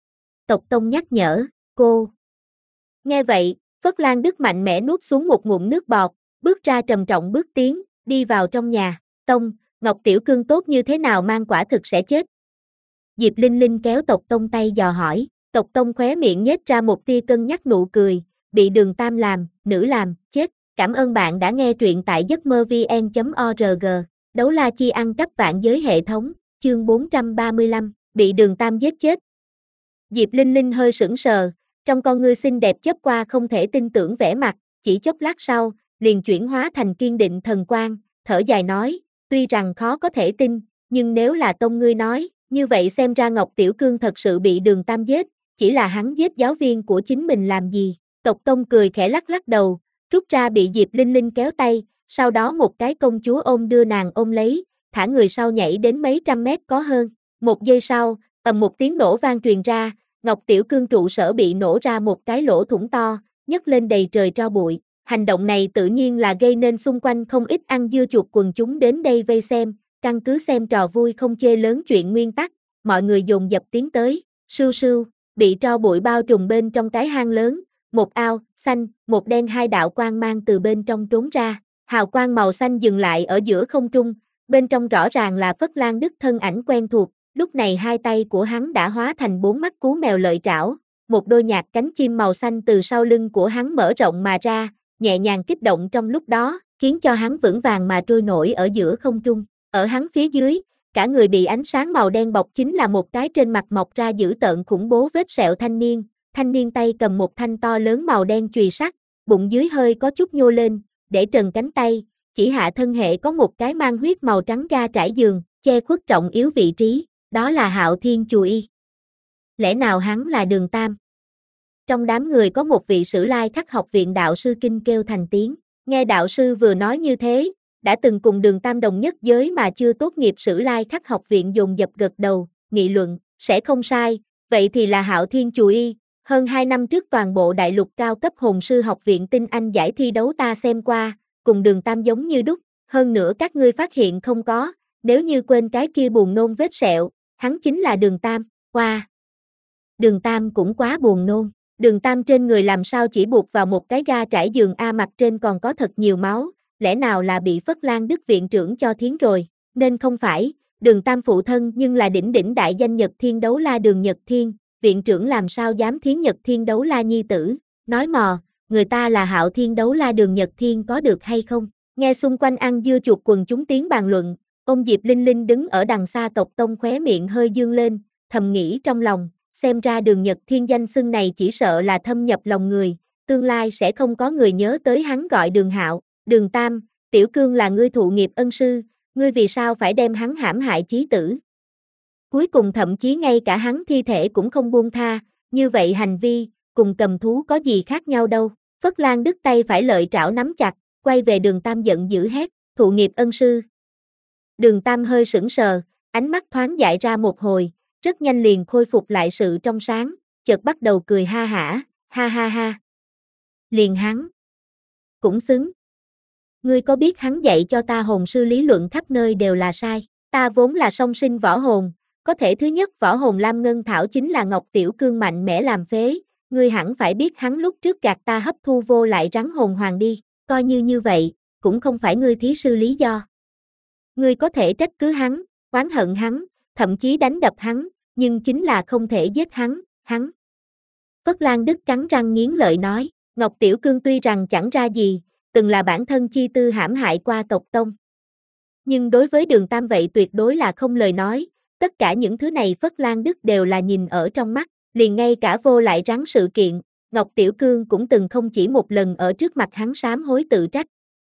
Tộc tông nhắc nhở, cô. Nghe vậy, Phất Lan Đức mạnh mẽ nuốt xuống một ngụm nước bọt, bước ra trầm trọng bước tiến, đi vào trong nhà, tông, Ngọc Tiểu Cương tốt như thế nào mang quả thực sẽ chết. Diệp Linh Linh kéo tộc tông tay dò hỏi, tộc tông khóe miệng nhếch ra một tia cân nhắc nụ cười, bị Đường Tam làm, nữ làm, chết, cảm ơn bạn đã nghe truyện tại giấc mơ vn chấm org, đấu la chi ăn cắp vạn giới hệ thống, chương bốn trăm ba mươi lăm, bị Đường Tam giết chết. Diệp Linh Linh hơi sững sờ, trong con ngươi xinh đẹp chớp qua không thể tin tưởng vẻ mặt, chỉ chốc lát sau, liền chuyển hóa thành kiên định thần quang, thở dài nói, tuy rằng khó có thể tin, nhưng nếu là tông ngươi nói, như vậy xem ra Ngọc Tiểu Cương thật sự bị Đường Tam giết, chỉ là hắn giết giáo viên của chính mình làm gì, tộc tông cười khẽ lắc lắc đầu, rút ra bị Diệp Linh Linh kéo tay, sau đó một cái công chúa ôm đưa nàng ôm lấy, thả người sau nhảy đến mấy trăm mét có hơn, một giây sau, ầm một tiếng nổ vang truyền ra, Ngọc Tiểu Cương trụ sở bị nổ ra một cái lỗ thủng to, nhấc lên đầy trời tro bụi. Hành động này tự nhiên là gây nên xung quanh không ít ăn dưa chuột quần chúng đến đây vây xem, căn cứ xem trò vui không chê lớn chuyện nguyên tắc, mọi người dồn dập tiến tới, sưu sưu, bị tro bụi bao trùm bên trong cái hang lớn, một ao, xanh, một đen hai đạo quang mang từ bên trong trốn ra, hào quang màu xanh dừng lại ở giữa không trung, bên trong rõ ràng là Phất Lan Đức thân ảnh quen thuộc, lúc này hai tay của hắn đã hóa thành bốn mắt cú mèo lợi trảo, một đôi nhạc cánh chim màu xanh từ sau lưng của hắn mở rộng mà ra, nhẹ nhàng kích động trong lúc đó, khiến cho hắn vững vàng mà trôi nổi ở giữa không trung. Ở hắn phía dưới, cả người bị ánh sáng màu đen bọc chính là một cái trên mặt mọc ra dữ tợn khủng bố vết sẹo thanh niên, thanh niên tay cầm một thanh to lớn màu đen chùy sắt, bụng dưới hơi có chút nhô lên, để trần cánh tay, chỉ hạ thân hệ có một cái mang huyết màu trắng ga trải giường, che khuất trọng yếu vị trí, đó là Hạo Thiên Chùy. Lẽ nào hắn là Đường Tam? Trong đám người có một vị Sử Lai Khắc học viện đạo sư kinh kêu thành tiếng, nghe đạo sư vừa nói như thế, đã từng cùng Đường Tam đồng nhất giới mà chưa tốt nghiệp Sử Lai Khắc học viện dồn dập gật đầu, nghị luận, sẽ không sai, vậy thì là Hạo Thiên Chùy. Hơn hai năm trước toàn bộ đại lục cao cấp hồn sư học viện tinh anh giải thi đấu ta xem qua, cùng Đường Tam giống như đúc, hơn nữa các ngươi phát hiện không có, nếu như quên cái kia buồn nôn vết sẹo, hắn chính là Đường Tam, qua. Wow. Đường Tam cũng quá buồn nôn, Đường Tam trên người làm sao chỉ buộc vào một cái ga trải giường a, mặt trên còn có thật nhiều máu, lẽ nào là bị Phất Lan Đức viện trưởng cho thiến rồi, nên không phải, Đường Tam phụ thân nhưng là đỉnh đỉnh đại danh Nhật Thiên Đấu La Đường Nhật Thiên, viện trưởng làm sao dám thiến Nhật Thiên Đấu La nhi tử, nói mò, người ta là Hạo Thiên Đấu La Đường Nhật Thiên có được hay không, nghe xung quanh ăn dưa chuột quần chúng tiếng bàn luận, ông Diệp Linh Linh đứng ở đằng xa tộc tông khóe miệng hơi dương lên, thầm nghĩ trong lòng, xem ra Đường Nhật Thiên danh xưng này chỉ sợ là thâm nhập lòng người, tương lai sẽ không có người nhớ tới hắn gọi Đường Hạo, Đường Tam, Tiểu Cương là ngươi thụ nghiệp ân sư, ngươi vì sao phải đem hắn hãm hại chí tử? Cuối cùng thậm chí ngay cả hắn thi thể cũng không buông tha, như vậy hành vi, cùng cầm thú có gì khác nhau đâu. Phất Lan Đức tay phải lợi trảo nắm chặt, quay về Đường Tam giận dữ hét, thụ nghiệp ân sư. Đường Tam hơi sững sờ, ánh mắt thoáng dại ra một hồi, rất nhanh liền khôi phục lại sự trong sáng, chợt bắt đầu cười ha hả, ha ha ha. Liền hắn. Cũng xứng. Ngươi có biết hắn dạy cho ta hồn sư lý luận khắp nơi đều là sai, ta vốn là song sinh võ hồn, có thể thứ nhất võ hồn Lam Ngân Thảo chính là Ngọc Tiểu Cương mạnh mẽ làm phế, ngươi hẳn phải biết hắn lúc trước gạt ta hấp thu vô lại rắn hồn hoàng đi, coi như như vậy, cũng không phải ngươi thí sư lý do. Ngươi có thể trách cứ hắn, oán hận hắn, thậm chí đánh đập hắn, nhưng chính là không thể giết hắn, hắn. Phất Lan Đức cắn răng nghiến lợi nói, Ngọc Tiểu Cương tuy rằng chẳng ra gì, từng là bản thân chi tư hãm hại qua tộc tông. Nhưng đối với Đường Tam vậy tuyệt đối là không lời nói, tất cả những thứ này Phất Lan Đức đều là nhìn ở trong mắt, liền ngay cả vô lại rắn sự kiện, Ngọc Tiểu Cương cũng từng không chỉ một lần ở trước mặt hắn sám hối tự trách.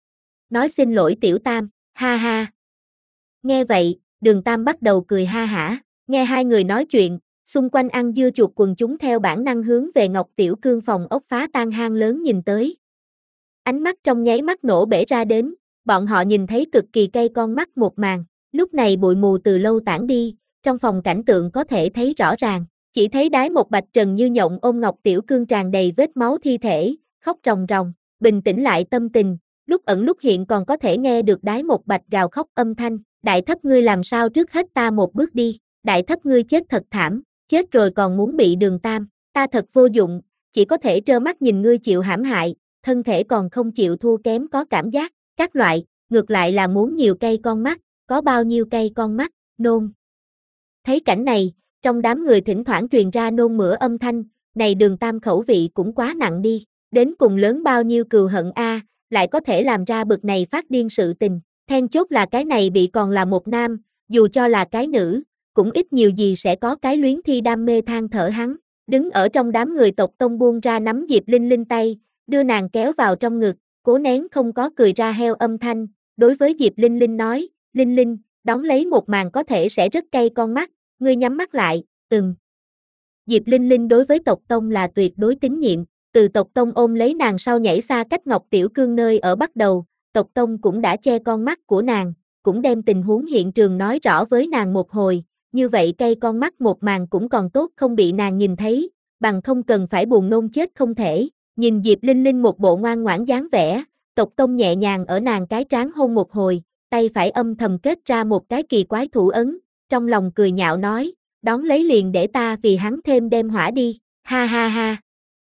Nói xin lỗi Tiểu Tam, ha ha. Nghe vậy, Đường Tam bắt đầu cười ha hả, nghe hai người nói chuyện, xung quanh ăn dưa chuột quần chúng theo bản năng hướng về Ngọc Tiểu Cương phòng ốc phá tan hang lớn nhìn tới. Ánh mắt trong nháy mắt nổ bể ra đến, bọn họ nhìn thấy cực kỳ cay con mắt một màn, lúc này bụi mù từ lâu tản đi, trong phòng cảnh tượng có thể thấy rõ ràng, chỉ thấy đái một bạch trần như nhộng ôm Ngọc Tiểu Cương tràn đầy vết máu thi thể, khóc ròng ròng, bình tĩnh lại tâm tình, lúc ẩn lúc hiện còn có thể nghe được đái một bạch gào khóc âm thanh, đại thấp ngươi làm sao trước hết ta một bước đi, đại thấp ngươi chết thật thảm, chết rồi còn muốn bị Đường Tam, ta thật vô dụng, chỉ có thể trơ mắt nhìn ngươi chịu hãm hại, thân thể còn không chịu thua kém có cảm giác, các loại, ngược lại là muốn nhiều cây con mắt, có bao nhiêu cây con mắt, nôn. Thấy cảnh này, trong đám người thỉnh thoảng truyền ra nôn mửa âm thanh, này Đường Tam khẩu vị cũng quá nặng đi, đến cùng lớn bao nhiêu cừu hận a, lại có thể làm ra bực này phát điên sự tình, then chốt là cái này bị còn là một nam, dù cho là cái nữ, cũng ít nhiều gì sẽ có cái luyến thi đam mê than thở hắn, đứng ở trong đám người tộc tông buông ra nắm Diệp Linh Linh tay, đưa nàng kéo vào trong ngực, cố nén không có cười ra heo âm thanh, đối với Diệp Linh Linh nói, Linh Linh, đón lấy một màn có thể sẽ rất cay con mắt, ngươi nhắm mắt lại, ừm. Diệp Linh Linh đối với tộc tông là tuyệt đối tín nhiệm, từ tộc tông ôm lấy nàng sau nhảy xa cách Ngọc Tiểu Cương nơi ở bắt đầu, tộc tông cũng đã che con mắt của nàng, cũng đem tình huống hiện trường nói rõ với nàng một hồi, như vậy cay con mắt một màn cũng còn tốt không bị nàng nhìn thấy, bằng không cần phải buồn nôn chết không thể. Nhìn Diệp Linh Linh một bộ ngoan ngoãn dáng vẻ, tộc tông nhẹ nhàng ở nàng cái trán hôn một hồi, tay phải âm thầm kết ra một cái kỳ quái thủ ấn, trong lòng cười nhạo nói, đón lấy liền để ta vì hắn thêm đem hỏa đi, ha ha ha.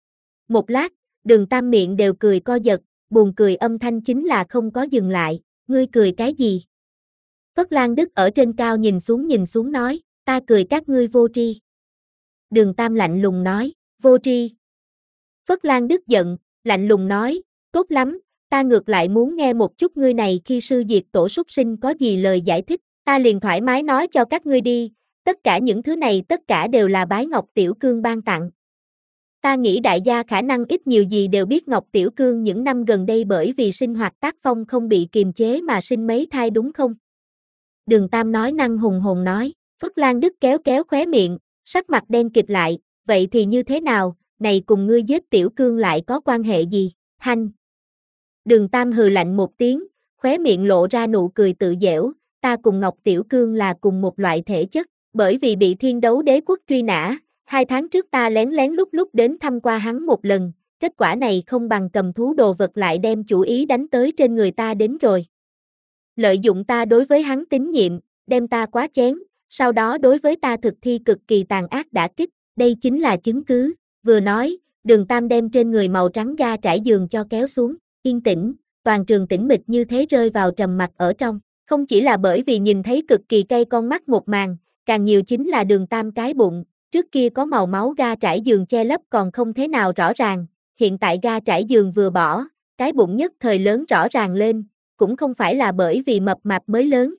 Một lát, Đường Tam miệng đều cười co giật, buồn cười âm thanh chính là không có dừng lại, ngươi cười cái gì? Phất Lan Đức ở trên cao nhìn xuống nhìn xuống nói, ta cười các ngươi vô tri. Đường Tam lạnh lùng nói, vô tri. Phất Lan Đức giận, lạnh lùng nói, tốt lắm, ta ngược lại muốn nghe một chút ngươi này khi sư diệt tổ súc sinh có gì lời giải thích, ta liền thoải mái nói cho các ngươi đi, tất cả những thứ này tất cả đều là bái Ngọc Tiểu Cương ban tặng. Ta nghĩ đại gia khả năng ít nhiều gì đều biết Ngọc Tiểu Cương những năm gần đây bởi vì sinh hoạt tác phong không bị kiềm chế mà sinh mấy thai đúng không? Đường Tam nói năng hùng hồn nói, Phất Lan Đức kéo kéo khóe miệng, sắc mặt đen kịt lại, vậy thì như thế nào? Này cùng ngươi giết Tiểu Cương lại có quan hệ gì, hanh. Đường Tam hừ lạnh một tiếng, khóe miệng lộ ra nụ cười tự giễu, ta cùng Ngọc Tiểu Cương là cùng một loại thể chất, bởi vì bị Thiên Đấu Đế quốc truy nã, hai tháng trước ta lén lén lúc lúc đến thăm qua hắn một lần, kết quả này không bằng cầm thú đồ vật lại đem chủ ý đánh tới trên người ta đến rồi. Lợi dụng ta đối với hắn tín nhiệm, đem ta quá chén, sau đó đối với ta thực thi cực kỳ tàn ác đả kích, đây chính là chứng cứ. Vừa nói, Đường Tam đem trên người màu trắng ga trải giường cho kéo xuống, yên tĩnh, toàn trường tĩnh mịch như thế rơi vào trầm mặc ở trong. Không chỉ là bởi vì nhìn thấy cực kỳ cay con mắt một màn, càng nhiều chính là Đường Tam cái bụng, trước kia có màu máu ga trải giường che lấp còn không thế nào rõ ràng, hiện tại ga trải giường vừa bỏ, cái bụng nhất thời lớn rõ ràng lên, cũng không phải là bởi vì mập mạp mới lớn,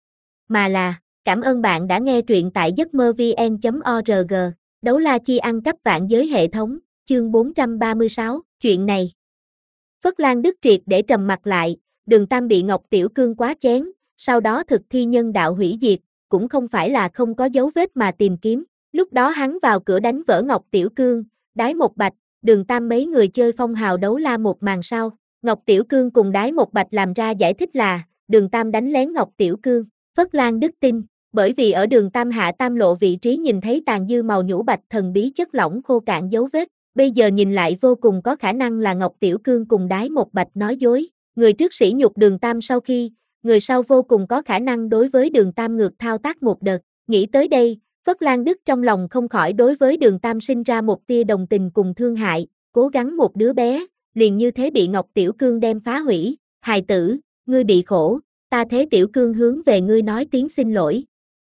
mà là, cảm ơn bạn đã nghe truyện tại giấc mơ vn chấm org, đấu la chi ăn cắp vạn giới hệ thống, chương bốn trăm ba mươi sáu, chuyện này. Phất Lan Đức triệt để trầm mặt lại, Đường Tam bị Ngọc Tiểu Cương quá chén, sau đó thực thi nhân đạo hủy diệt, cũng không phải là không có dấu vết mà tìm kiếm, lúc đó hắn vào cửa đánh vỡ Ngọc Tiểu Cương, Đái Một Bạch, Đường Tam mấy người chơi phong hào đấu la một màn sau, Ngọc Tiểu Cương cùng Đái Một Bạch làm ra giải thích là, Đường Tam đánh lén Ngọc Tiểu Cương, Phất Lan Đức tin, bởi vì ở Đường Tam hạ tam lộ vị trí nhìn thấy tàn dư màu nhũ bạch thần bí chất lỏng khô cạn dấu vết, bây giờ nhìn lại vô cùng có khả năng là Ngọc Tiểu Cương cùng Đái Một Bạch nói dối, người trước sỉ nhục Đường Tam sau khi, người sau vô cùng có khả năng đối với Đường Tam ngược thao tác một đợt, nghĩ tới đây, Phất Lan Đức trong lòng không khỏi đối với Đường Tam sinh ra một tia đồng tình cùng thương hại, cố gắng một đứa bé, liền như thế bị Ngọc Tiểu Cương đem phá hủy, hài tử, ngươi bị khổ, ta thế Tiểu Cương hướng về ngươi nói tiếng xin lỗi.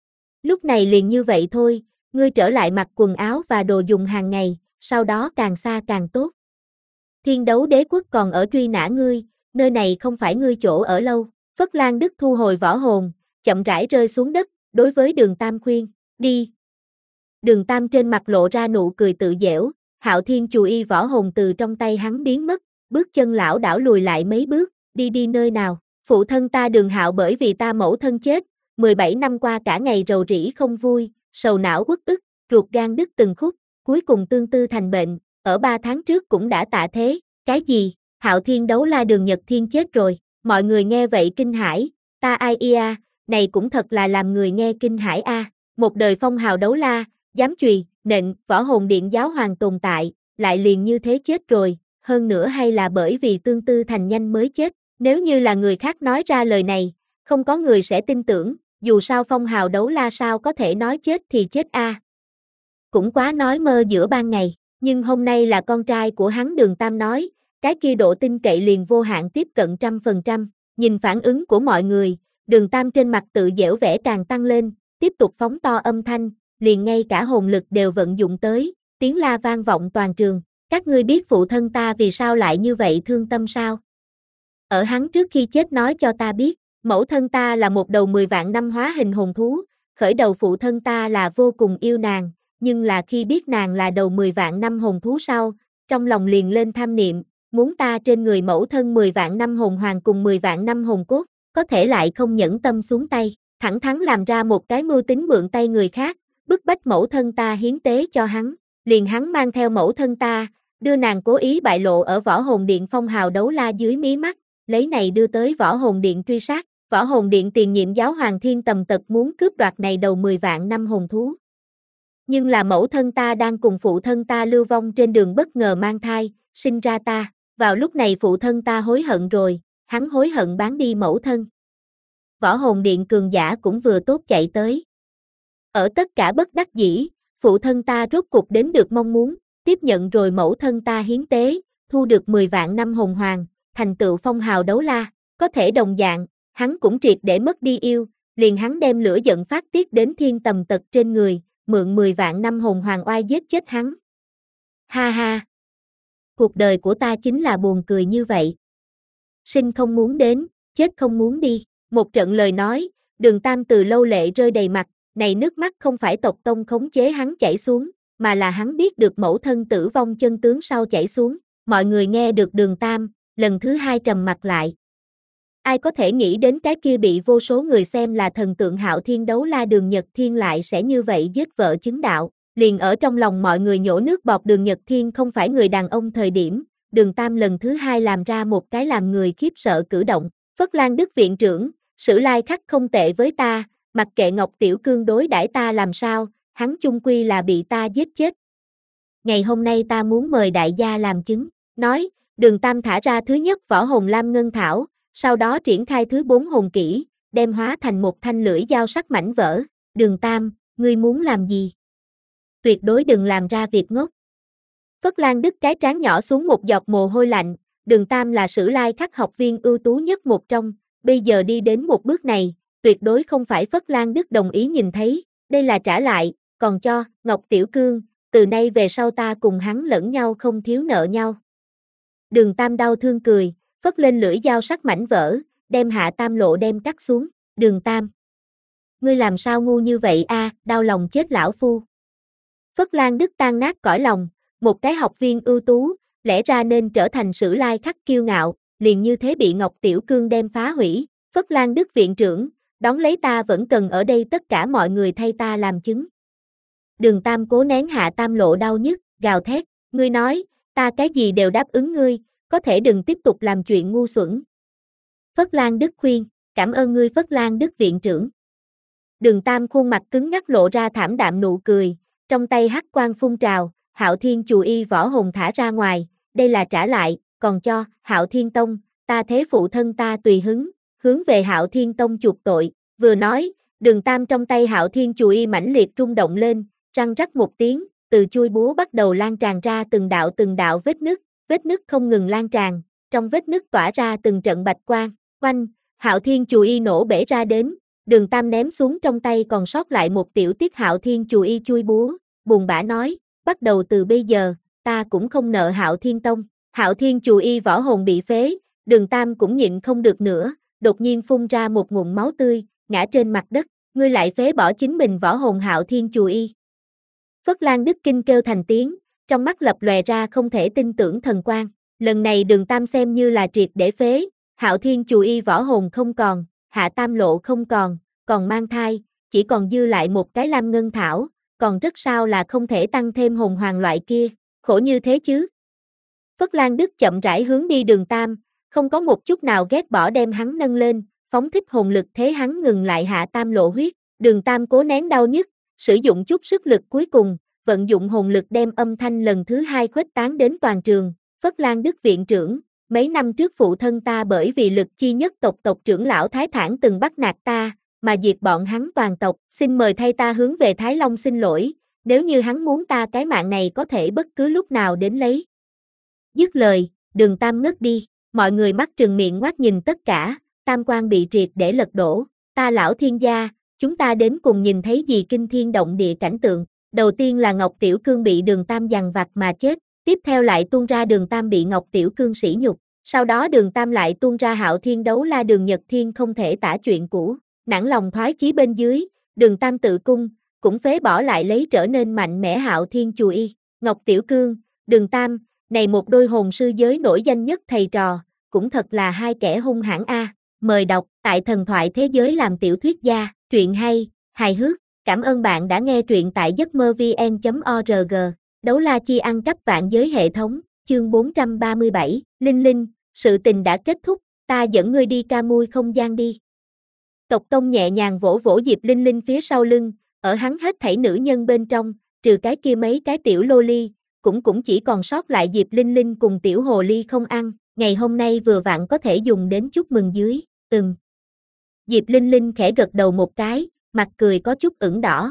Lúc này liền như vậy thôi, ngươi trở lại mặc quần áo và đồ dùng hàng ngày, sau đó càng xa càng tốt. Thiên Đấu Đế Quốc còn ở truy nã ngươi, nơi này không phải ngươi chỗ ở lâu. Phất Lan Đức thu hồi võ hồn, chậm rãi rơi xuống đất, đối với Đường Tam khuyên, đi. Đường Tam trên mặt lộ ra nụ cười tự dẻo, Hạo Thiên Chù Y võ hồn từ trong tay hắn biến mất, bước chân lảo đảo lùi lại mấy bước, đi đi nơi nào, phụ thân ta Đường Hạo bởi vì ta mẫu thân chết, mười bảy năm qua cả ngày rầu rĩ không vui, sầu não uất ức, ruột gan đứt từng khúc, cuối cùng tương tư thành bệnh, ở ba tháng trước cũng đã tạ thế, cái gì, Hạo Thiên đấu la Đường Nhật Thiên chết rồi, mọi người nghe vậy kinh hãi, ta ai ia, này cũng thật là làm người nghe kinh hãi a, một đời phong hào đấu la, dám chùy, nện, võ hồn điện giáo hoàng tồn tại, lại liền như thế chết rồi, hơn nữa hay là bởi vì tương tư thành nhanh mới chết, nếu như là người khác nói ra lời này, không có người sẽ tin tưởng, dù sao phong hào đấu la sao có thể nói chết thì chết a. Cũng quá nói mơ giữa ban ngày, nhưng hôm nay là con trai của hắn Đường Tam nói, cái kia độ tin cậy liền vô hạn tiếp cận trăm phần trăm, nhìn phản ứng của mọi người, Đường Tam trên mặt tự dẻo vẻ càng tăng lên, tiếp tục phóng to âm thanh, liền ngay cả hồn lực đều vận dụng tới, tiếng la vang vọng toàn trường, các ngươi biết phụ thân ta vì sao lại như vậy thương tâm sao? Ở hắn trước khi chết nói cho ta biết, mẫu thân ta là một đầu mười vạn năm hóa hình hồn thú, khởi đầu phụ thân ta là vô cùng yêu nàng, nhưng là khi biết nàng là đầu mười vạn năm hồn thú sau, trong lòng liền lên tham niệm, muốn ta trên người mẫu thân mười vạn năm hồn hoàng cùng mười vạn năm hồn cốt, có thể lại không nhẫn tâm xuống tay, thẳng thắn làm ra một cái mưu tính mượn tay người khác, bức bách mẫu thân ta hiến tế cho hắn, liền hắn mang theo mẫu thân ta, đưa nàng cố ý bại lộ ở võ hồn điện phong hào đấu la dưới mí mắt, lấy này đưa tới võ hồn điện truy sát, võ hồn điện tiền nhiệm giáo hoàng Thiên Tầm Tật muốn cướp đoạt này đầu mười vạn năm hồn thú. Nhưng là mẫu thân ta đang cùng phụ thân ta lưu vong trên đường bất ngờ mang thai, sinh ra ta, vào lúc này phụ thân ta hối hận rồi, hắn hối hận bán đi mẫu thân. Võ hồn điện cường giả cũng vừa tốt chạy tới. Ở tất cả bất đắc dĩ, phụ thân ta rốt cục đến được mong muốn, tiếp nhận rồi mẫu thân ta hiến tế, thu được mười vạn năm hồn hoàng, thành tựu phong hào đấu la, có thể đồng dạng, hắn cũng triệt để mất đi yêu, liền hắn đem lửa giận phát tiết đến Thiên Tầm Tật trên người, mượn mười vạn năm hồn hoàng oai giết chết hắn. Ha ha! Cuộc đời của ta chính là buồn cười như vậy. Sinh không muốn đến, chết không muốn đi, một trận lời nói, Đường Tam từ lâu lệ rơi đầy mặt, này nước mắt không phải tộc tông khống chế hắn chảy xuống, mà là hắn biết được mẫu thân tử vong chân tướng sau chảy xuống, mọi người nghe được Đường Tam, lần thứ hai trầm mặt lại. Ai có thể nghĩ đến cái kia bị vô số người xem là thần tượng Hạo Thiên đấu la Đường Nhật Thiên lại sẽ như vậy giết vợ chứng đạo, liền ở trong lòng mọi người nhổ nước bọt Đường Nhật Thiên không phải người đàn ông thời điểm, Đường Tam lần thứ hai làm ra một cái làm người khiếp sợ cử động, Phất Lan Đức viện trưởng, sử lai khắc không tệ với ta, mặc kệ Ngọc Tiểu Cương đối đãi ta làm sao, hắn chung quy là bị ta giết chết. Ngày hôm nay ta muốn mời đại gia làm chứng, nói, Đường Tam thả ra thứ nhất võ hồn lam ngân thảo, sau đó triển khai thứ bốn hồn kỹ, đem hóa thành một thanh lưỡi dao sắc mảnh vỡ, Đường Tam, ngươi muốn làm gì? Tuyệt đối đừng làm ra việc ngốc. Phất Lan Đức cái trán nhỏ xuống một giọt mồ hôi lạnh, Đường Tam là Sử Lai Khắc học viên ưu tú nhất một trong, bây giờ đi đến một bước này, tuyệt đối không phải Phất Lan Đức đồng ý nhìn thấy, đây là trả lại, còn cho, Ngọc Tiểu Cương, từ nay về sau ta cùng hắn lẫn nhau không thiếu nợ nhau. Đường Tam đau thương cười, phất lên lưỡi dao sắc mảnh vỡ, đem Hạ Tam Lộ đem cắt xuống, Đường Tam. Ngươi làm sao ngu như vậy a, đau lòng chết lão phu. Phất Lan Đức tan nát cõi lòng, một cái học viên ưu tú, lẽ ra nên trở thành Sử Lai Khắc kiêu ngạo, liền như thế bị Ngọc Tiểu Cương đem phá hủy, Phất Lan Đức viện trưởng, đón lấy ta vẫn cần ở đây tất cả mọi người thay ta làm chứng. Đường Tam cố nén Hạ Tam Lộ đau nhức, gào thét, ngươi nói, ta cái gì đều đáp ứng ngươi, có thể đừng tiếp tục làm chuyện ngu xuẩn. Phất Lan Đức khuyên, cảm ơn ngươi Phất Lan Đức viện trưởng. Đường Tam khuôn mặt cứng ngắc lộ ra thảm đạm nụ cười, trong tay hắc quang phun trào, Hạo Thiên Chù Y võ hồn thả ra ngoài, đây là trả lại, còn cho, Hạo Thiên Tông, ta thế phụ thân ta tùy hứng, hướng về Hạo Thiên Tông chuộc tội, vừa nói, Đường Tam trong tay Hạo Thiên Chù Y mãnh liệt rung động lên, răng rắc một tiếng, từ chui búa bắt đầu lan tràn ra từng đạo từng đạo vết nứt, vết nứt không ngừng lan tràn, trong vết nứt tỏa ra từng trận bạch quang, oanh, Hạo Thiên Chù Y nổ bể ra đến, Đường Tam ném xuống trong tay còn sót lại một tiểu tiết Hạo Thiên Chù Y chui búa, buồn bã nói, bắt đầu từ bây giờ, ta cũng không nợ Hạo Thiên Tông, Hạo Thiên Chù Y võ hồn bị phế, Đường Tam cũng nhịn không được nữa, đột nhiên phun ra một nguồn máu tươi, ngã trên mặt đất, ngươi lại phế bỏ chính mình võ hồn Hạo Thiên Chù Y. Phất Lan Đức kinh kêu thành tiếng, trong mắt lập lòe ra không thể tin tưởng thần quang, lần này Đường Tam xem như là triệt để phế, Hạo Thiên Chù Y võ hồn không còn, Hạ Tam Lộ không còn, còn mang thai, chỉ còn dư lại một cái Lam Ngân Thảo, còn rất sao là không thể tăng thêm hồn hoàng loại kia, khổ như thế chứ. Phất Lan Đức chậm rãi hướng đi Đường Tam, không có một chút nào ghét bỏ đem hắn nâng lên, phóng thích hồn lực thế hắn ngừng lại Hạ Tam Lộ huyết, Đường Tam cố nén đau nhức, sử dụng chút sức lực cuối cùng, vận dụng hồn lực đem âm thanh lần thứ hai khuếch tán đến toàn trường, Phất Lan Đức viện trưởng, mấy năm trước phụ thân ta bởi vì lực chi nhất tộc tộc trưởng lão Thái Thản từng bắt nạt ta, mà diệt bọn hắn toàn tộc, xin mời thay ta hướng về Thái Long xin lỗi, nếu như hắn muốn ta cái mạng này có thể bất cứ lúc nào đến lấy. Dứt lời, Đường Tam ngất đi, mọi người mắt trừng miệng ngoác nhìn tất cả, tam quan bị triệt để lật đổ, ta lão thiên gia, chúng ta đến cùng nhìn thấy gì kinh thiên động địa cảnh tượng, đầu tiên là Ngọc Tiểu Cương bị Đường Tam giằng vặt mà chết, tiếp theo lại tuôn ra Đường Tam bị Ngọc Tiểu Cương sỉ nhục, sau đó Đường Tam lại tuôn ra Hạo Thiên đấu la Đường Nhật Thiên không thể tả chuyện cũ, nản lòng thoái chí bên dưới, Đường Tam tự cung, cũng phế bỏ lại lấy trở nên mạnh mẽ Hạo Thiên Chù Y, Ngọc Tiểu Cương, Đường Tam, này một đôi hồn sư giới nổi danh nhất thầy trò, cũng thật là hai kẻ hung hãn a. Mời đọc tại Thần Thoại Thế Giới làm tiểu thuyết gia, truyện hay, hài hước. Cảm ơn bạn đã nghe truyện tại giấc mơ vn chấm org. Đấu la chi ăn cắp vạn giới hệ thống, chương bốn trăm ba mươi bảy, Linh Linh, sự tình đã kết thúc, ta dẫn ngươi đi ca mui không gian đi. Tộc Tông nhẹ nhàng vỗ vỗ Diệp Linh Linh phía sau lưng, ở hắn hết thảy nữ nhân bên trong, trừ cái kia mấy cái tiểu lô ly, cũng cũng chỉ còn sót lại Diệp Linh Linh cùng tiểu hồ ly không ăn, ngày hôm nay vừa vặn có thể dùng đến chúc mừng dưới, ừm. Diệp Linh Linh khẽ gật đầu một cái, mặt cười có chút ửng đỏ.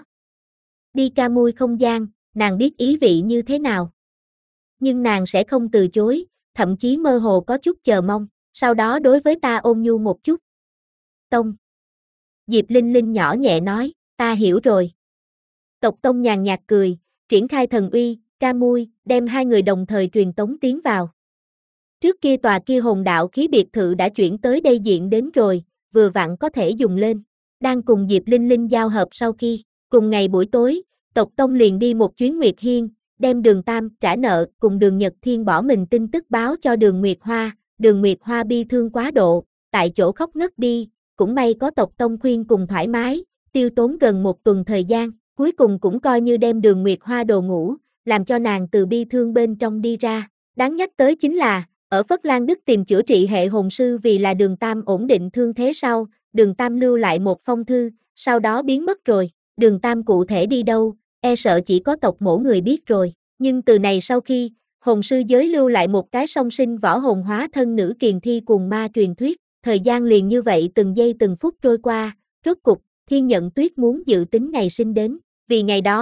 Đi ca mui không gian, nàng biết ý vị như thế nào. Nhưng nàng sẽ không từ chối, thậm chí mơ hồ có chút chờ mong, sau đó đối với ta ôn nhu một chút. Tông. Diệp Linh Linh nhỏ nhẹ nói, ta hiểu rồi. Tộc Tông nhàn nhạt cười, triển khai thần uy, ca mui, đem hai người đồng thời truyền tống tiến vào. Trước kia tòa kia hồn đạo khí biệt thự đã chuyển tới đây diện đến rồi, vừa vặn có thể dùng lên. Đang cùng Diệp Linh Linh giao hợp sau khi, cùng ngày buổi tối, Tộc Tông liền đi một chuyến Nguyệt Hiên, đem Đường Tam trả nợ cùng Đường Nhật Thiên bỏ mình tin tức báo cho Đường Nguyệt Hoa, Đường Nguyệt Hoa bi thương quá độ, tại chỗ khóc ngất đi, cũng may có Tộc Tông khuyên cùng thoải mái, tiêu tốn gần một tuần thời gian, cuối cùng cũng coi như đem Đường Nguyệt Hoa đồ ngủ, làm cho nàng từ bi thương bên trong đi ra. Đáng nhắc tới chính là, ở Phất Lan Đức tìm chữa trị hệ hồn sư vì là Đường Tam ổn định thương thế sau, Đường Tam lưu lại một phong thư, sau đó biến mất rồi. Đường Tam cụ thể đi đâu, e sợ chỉ có tộc mổ người biết rồi. Nhưng từ này sau khi, hồn sư giới lưu lại một cái song sinh võ hồn hóa thân nữ kiền thi cùng ma truyền thuyết, thời gian liền như vậy từng giây từng phút trôi qua, rốt cục, Thiên Nhận Tuyết muốn dự tính ngày sinh đến. Vì ngày đó,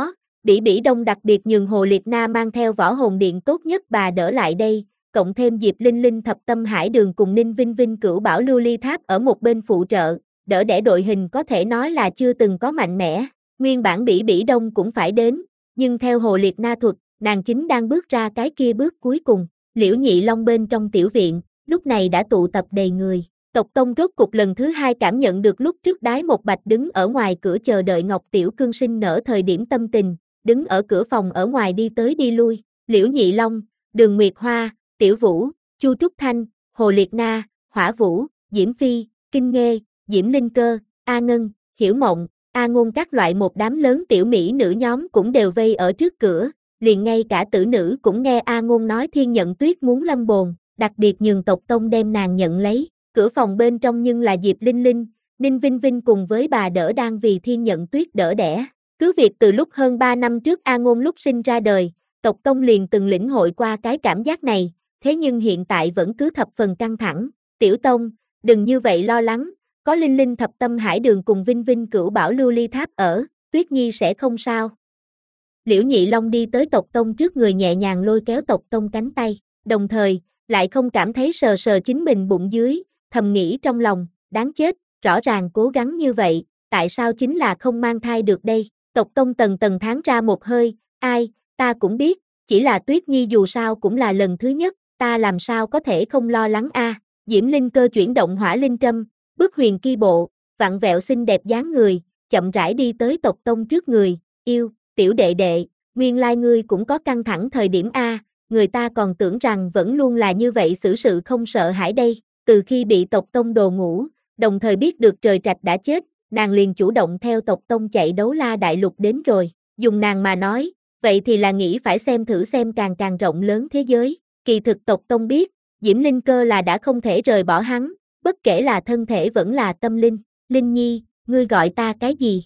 Bỉ Bỉ Đông đặc biệt nhường Hồ Liệt Na mang theo võ hồn điện tốt nhất bà đỡ lại đây, cộng thêm Diệp Linh Linh thập tâm hải đường cùng Ninh Vinh Vinh cửu bảo lưu ly tháp ở một bên phụ trợ, đỡ đẻ đội hình có thể nói là chưa từng có mạnh mẽ. Nguyên bản Bỉ Bỉ Đông cũng phải đến, nhưng theo Hồ Liệt Na thuật, nàng chính đang bước ra cái kia bước cuối cùng. Liễu Nhị Long bên trong tiểu viện, lúc này đã tụ tập đầy người. Tộc Tông rốt cục lần thứ hai cảm nhận được lúc trước Đái Một Bạch đứng ở ngoài cửa chờ đợi Ngọc Tiểu Cương sinh nở thời điểm tâm tình, đứng ở cửa phòng ở ngoài đi tới đi lui. Liễu Nhị Long, Đường Nguyệt Hoa, Tiểu Vũ, Chu Trúc Thanh, Hồ Liệt Na, Hỏa Vũ, Diễm Phi, Kinh Nghê, Diễm Linh Cơ, A Ngân, Hiểu Mộng, A Ngôn các loại một đám lớn tiểu mỹ nữ nhóm cũng đều vây ở trước cửa, liền ngay cả tử nữ cũng nghe A Ngôn nói Thiên Nhận Tuyết muốn lâm bồn, đặc biệt nhường Tộc Tông đem nàng nhận lấy. Cửa phòng bên trong nhưng là Diệp Linh Linh, Ninh Vinh Vinh cùng với bà đỡ đang vì Thiên Nhận Tuyết đỡ đẻ. Cứ việc từ lúc hơn ba năm trước A Ngôn lúc sinh ra đời, Tộc Tông liền từng lĩnh hội qua cái cảm giác này, thế nhưng hiện tại vẫn cứ thập phần căng thẳng. Tiểu Tông, đừng như vậy lo lắng, có Linh Linh thập tâm hải đường cùng Vinh Vinh cửu bảo lưu ly tháp ở, Tuyết Nhi sẽ không sao. Liễu Nhị Long đi tới Tộc Tông trước người nhẹ nhàng lôi kéo Tộc Tông cánh tay, đồng thời, lại không cảm thấy sờ sờ chính mình bụng dưới, thầm nghĩ trong lòng, đáng chết, rõ ràng cố gắng như vậy, tại sao chính là không mang thai được đây. Tộc Tông tầng tầng thán ra một hơi, ai, ta cũng biết, chỉ là Tuyết Nhi dù sao cũng là lần thứ nhất, ta làm sao có thể không lo lắng a. À. Diễm Linh Cơ chuyển động hỏa linh trâm, bước huyền kỳ bộ, vặn vẹo xinh đẹp dáng người, chậm rãi đi tới Tộc Tông trước người, yêu, tiểu đệ đệ, nguyên lai ngươi cũng có căng thẳng thời điểm a, người ta còn tưởng rằng vẫn luôn là như vậy xử sự không sợ hãi đây. Từ khi bị Tộc Tông đồ ngủ, đồng thời biết được trời trạch đã chết, nàng liền chủ động theo Tộc Tông chạy đấu la đại lục đến rồi, dùng nàng mà nói, vậy thì là nghĩ phải xem thử xem càng càng rộng lớn thế giới. Kỳ thực Tộc Tông biết, Diễm Linh Cơ là đã không thể rời bỏ hắn, bất kể là thân thể vẫn là tâm linh. Linh Nhi, ngươi gọi ta cái gì?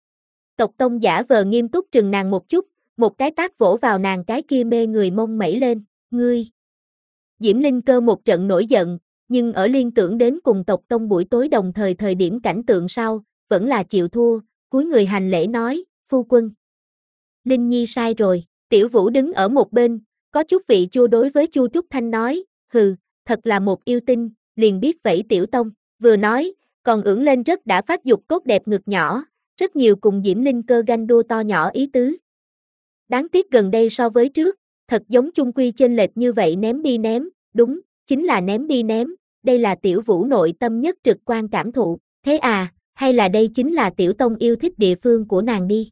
Tộc Tông giả vờ nghiêm túc trừng nàng một chút, một cái tát vỗ vào nàng cái kia mê người mông mẩy lên, ngươi. Diễm Linh Cơ một trận nổi giận, nhưng ở liên tưởng đến cùng Tộc Tông buổi tối đồng thời thời điểm cảnh tượng sau, vẫn là chịu thua, cúi người hành lễ nói, phu quân. Linh Nhi sai rồi, Tiểu Vũ đứng ở một bên, có chút vị chua đối với Chu Trúc Thanh nói, hừ, thật là một yêu tinh, liền biết vẫy Tiểu Tông, vừa nói, còn ưỡn lên rất đã phát dục cốt đẹp ngực nhỏ, rất nhiều cùng Diễm Linh Cơ ganh đua to nhỏ ý tứ. Đáng tiếc gần đây so với trước, thật giống chung quy chênh lệch như vậy ném đi ném, đúng, chính là ném đi ném, đây là Tiểu Vũ nội tâm nhất trực quan cảm thụ, thế à, hay là đây chính là Tiểu Tông yêu thích địa phương của nàng đi.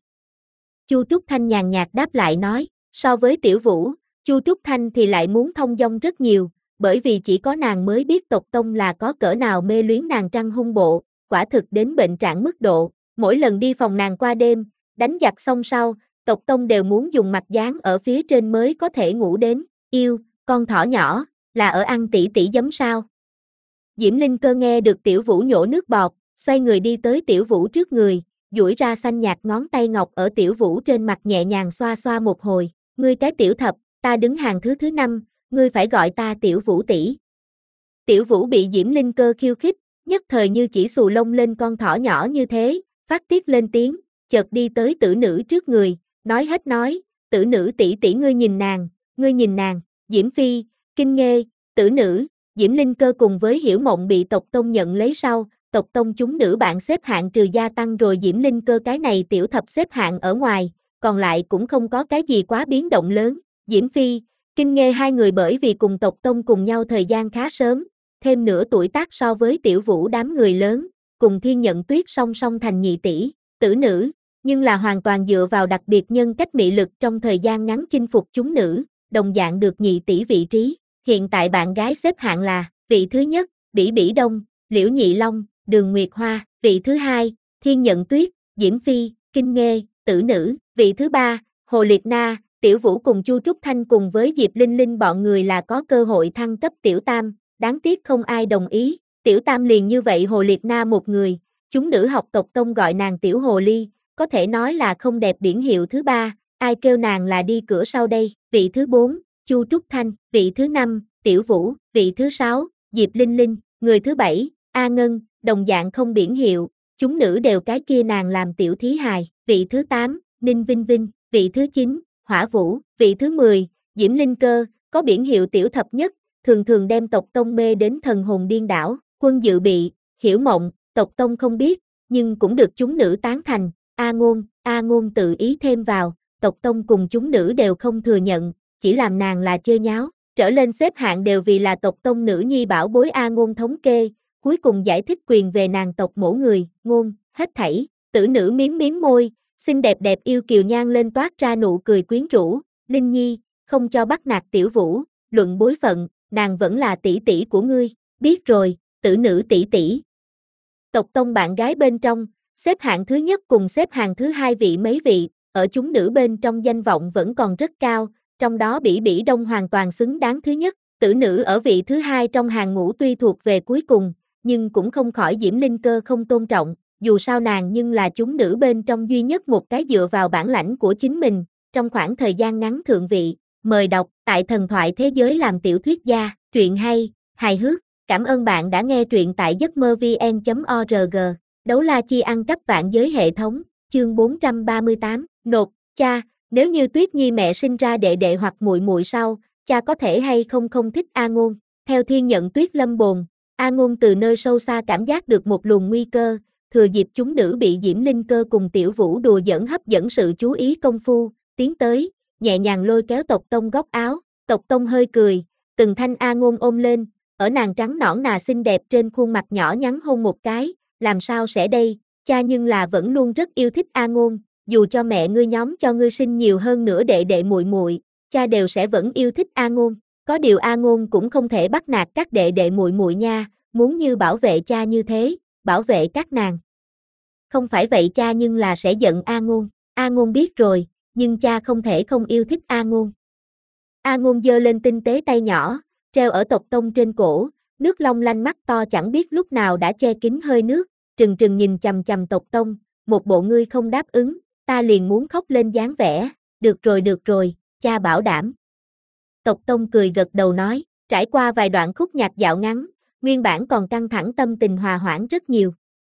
Chu Trúc Thanh nhàn nhạt đáp lại nói, so với Tiểu Vũ, Chu Trúc Thanh thì lại muốn thông dong rất nhiều, bởi vì chỉ có nàng mới biết Tộc Tông là có cỡ nào mê luyến nàng trăng hung bộ, quả thực đến bệnh trạng mức độ, mỗi lần đi phòng nàng qua đêm, đánh giặc xong sau, Tộc Tông đều muốn dùng mặt dán ở phía trên mới có thể ngủ đến, yêu, con thỏ nhỏ, là ở ăn tỷ tỷ giấm sao. Diễm Linh Cơ nghe được Tiểu Vũ nhổ nước bọt, xoay người đi tới Tiểu Vũ trước người, duỗi ra xanh nhạt ngón tay ngọc ở Tiểu Vũ trên mặt nhẹ nhàng xoa xoa một hồi, ngươi cái Tiểu Thập, ta đứng hàng thứ thứ năm, ngươi phải gọi ta Tiểu Vũ tỷ. Tiểu Vũ bị Diễm Linh Cơ khiêu khích, nhất thời như chỉ xù lông lên con thỏ nhỏ như thế, phát tiết lên tiếng, chợt đi tới tử nữ trước người, nói hết nói, tử nữ tỷ tỷ ngươi nhìn nàng, ngươi nhìn nàng, Diễm Phi, Kinh Nghê, tử nữ, Diễm Linh Cơ cùng với Hiểu Mộng bị Tộc Tông nhận lấy sau, Tộc Tông chúng nữ bạn xếp hạng trừ gia tăng rồi Diễm Linh Cơ cái này Tiểu Thập xếp hạng ở ngoài, còn lại cũng không có cái gì quá biến động lớn, Diễm Phi, Kinh Nghê hai người bởi vì cùng Tộc Tông cùng nhau thời gian khá sớm, thêm nửa tuổi tác so với Tiểu Vũ đám người lớn, cùng Thiên Nhận Tuyết song song thành nhị tỷ, tử nữ, nhưng là hoàn toàn dựa vào đặc biệt nhân cách mị lực trong thời gian ngắn chinh phục chúng nữ, đồng dạng được nhị tỷ vị trí. Hiện tại bạn gái xếp hạng là, vị thứ nhất, Bỉ Bỉ Đông, Liễu Nhị Long, Đường Nguyệt Hoa, vị thứ hai, Thiên Nhận Tuyết, Diễm Phi, Kinh Nghê, tử nữ, vị thứ ba, Hồ Liệt Na, Tiểu Vũ cùng Chu Trúc Thanh cùng với Diệp Linh Linh bọn người là có cơ hội thăng cấp Tiểu Tam, đáng tiếc không ai đồng ý, Tiểu Tam liền như vậy Hồ Liệt Na một người, chúng nữ học Tộc Tông gọi nàng Tiểu Hồ Ly, có thể nói là không đẹp điển hiệu thứ ba, ai kêu nàng là đi cửa sau đây, vị thứ bốn, Chu Trúc Thanh, vị thứ năm, Tiểu Vũ, vị thứ sáu, Diệp Linh Linh, người thứ bảy, A Ngân, đồng dạng không điển hiệu, chúng nữ đều cái kia nàng làm tiểu thí hài, vị thứ tám, Ninh Vinh Vinh, vị thứ chín, Hỏa Vũ, vị thứ mười, Diễm Linh Cơ, có biển hiệu tiểu thập nhất, thường thường đem tộc tông mê đến thần hồn điên đảo, Quân Dự Bị, Hiểu Mộng, tộc tông không biết, nhưng cũng được chúng nữ tán thành, A Ngôn, A Ngôn tự ý thêm vào, tộc tông cùng chúng nữ đều không thừa nhận, chỉ làm nàng là chơi nháo, trở lên xếp hạng đều vì là tộc tông nữ nhi bảo bối A Ngôn thống kê, cuối cùng giải thích quyền về nàng tộc mỗi người, Ngôn, hết thảy, tử nữ miếm miếm môi, xinh đẹp đẹp yêu kiều nhan lên toát ra nụ cười quyến rũ, Linh Nhi, không cho bắt nạt tiểu Vũ, luận bối phận, nàng vẫn là tỷ tỷ của ngươi, biết rồi, tử nữ tỷ tỷ. Tộc tông bạn gái bên trong, xếp hạng thứ nhất cùng xếp hạng thứ hai vị mấy vị, ở chúng nữ bên trong danh vọng vẫn còn rất cao, trong đó Bỉ Bỉ Đông hoàn toàn xứng đáng thứ nhất, tử nữ ở vị thứ hai trong hàng ngũ tuy thuộc về cuối cùng, nhưng cũng không khỏi Diễm Linh Cơ không tôn trọng, dù sao nàng nhưng là chúng nữ bên trong duy nhất một cái dựa vào bản lãnh của chính mình, trong khoảng thời gian ngắn thượng vị, mời đọc, tại Thần Thoại Thế Giới làm tiểu thuyết gia, truyện hay, hài hước, cảm ơn bạn đã nghe truyện tại giấc mơ vn chấm org, Đấu La Chi ăn cắp vạn giới hệ thống, chương bốn trăm ba mươi tám, nộp, cha, nếu như Tuyết Nhi mẹ sinh ra đệ đệ hoặc muội muội sau, cha có thể hay không không thích A Ngôn, theo thiên nhận Tuyết Lâm bồn, A Ngôn từ nơi sâu xa cảm giác được một luồng nguy cơ, thừa dịp chúng nữ bị Diễm Linh Cơ cùng tiểu Vũ đùa dẫn hấp dẫn sự chú ý công phu, tiến tới, nhẹ nhàng lôi kéo tộc tông góc áo, tộc tông hơi cười, từng thanh A Ngôn ôm lên, ở nàng trắng nõn nà xinh đẹp trên khuôn mặt nhỏ nhắn hôn một cái, làm sao sẽ đây, cha nhưng là vẫn luôn rất yêu thích A Ngôn, dù cho mẹ ngươi nhóm cho ngươi sinh nhiều hơn nữa đệ đệ muội muội, cha đều sẽ vẫn yêu thích A Ngôn, có điều A Ngôn cũng không thể bắt nạt các đệ đệ muội muội nha, muốn như bảo vệ cha như thế, bảo vệ các nàng. Không phải vậy cha nhưng là sẽ giận A Ngôn, A Ngôn biết rồi, nhưng cha không thể không yêu thích A Ngôn. A Ngôn giơ lên tinh tế tay nhỏ, treo ở tộc tông trên cổ, nước long lanh mắt to chẳng biết lúc nào đã che kín hơi nước, trừng trừng nhìn chằm chằm tộc tông, một bộ ngươi không đáp ứng, ta liền muốn khóc lên dáng vẻ, được rồi được rồi, cha bảo đảm. Tộc tông cười gật đầu nói, trải qua vài đoạn khúc nhạc dạo ngắn, nguyên bản còn căng thẳng tâm tình hòa hoãn rất nhiều.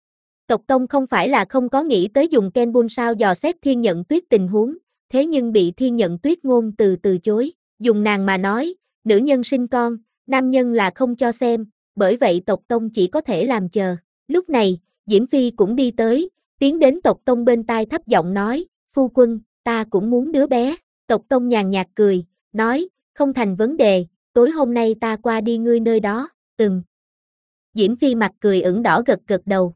Tộc tông không phải là không có nghĩ tới dùng Ken Bun sao dò xét thiên nhận Tuyết tình huống, thế nhưng bị thiên nhận Tuyết ngôn từ từ chối, dùng nàng mà nói, nữ nhân sinh con, nam nhân là không cho xem, bởi vậy tộc tông chỉ có thể làm chờ. Lúc này, Diễm Phi cũng đi tới, tiến đến tộc tông bên tai thấp giọng nói, phu quân, ta cũng muốn đứa bé, tộc tông nhàn nhạt cười, nói, không thành vấn đề, tối hôm nay ta qua đi ngươi nơi đó, ừm. Diễm Phi mặt cười ửng đỏ gật gật đầu.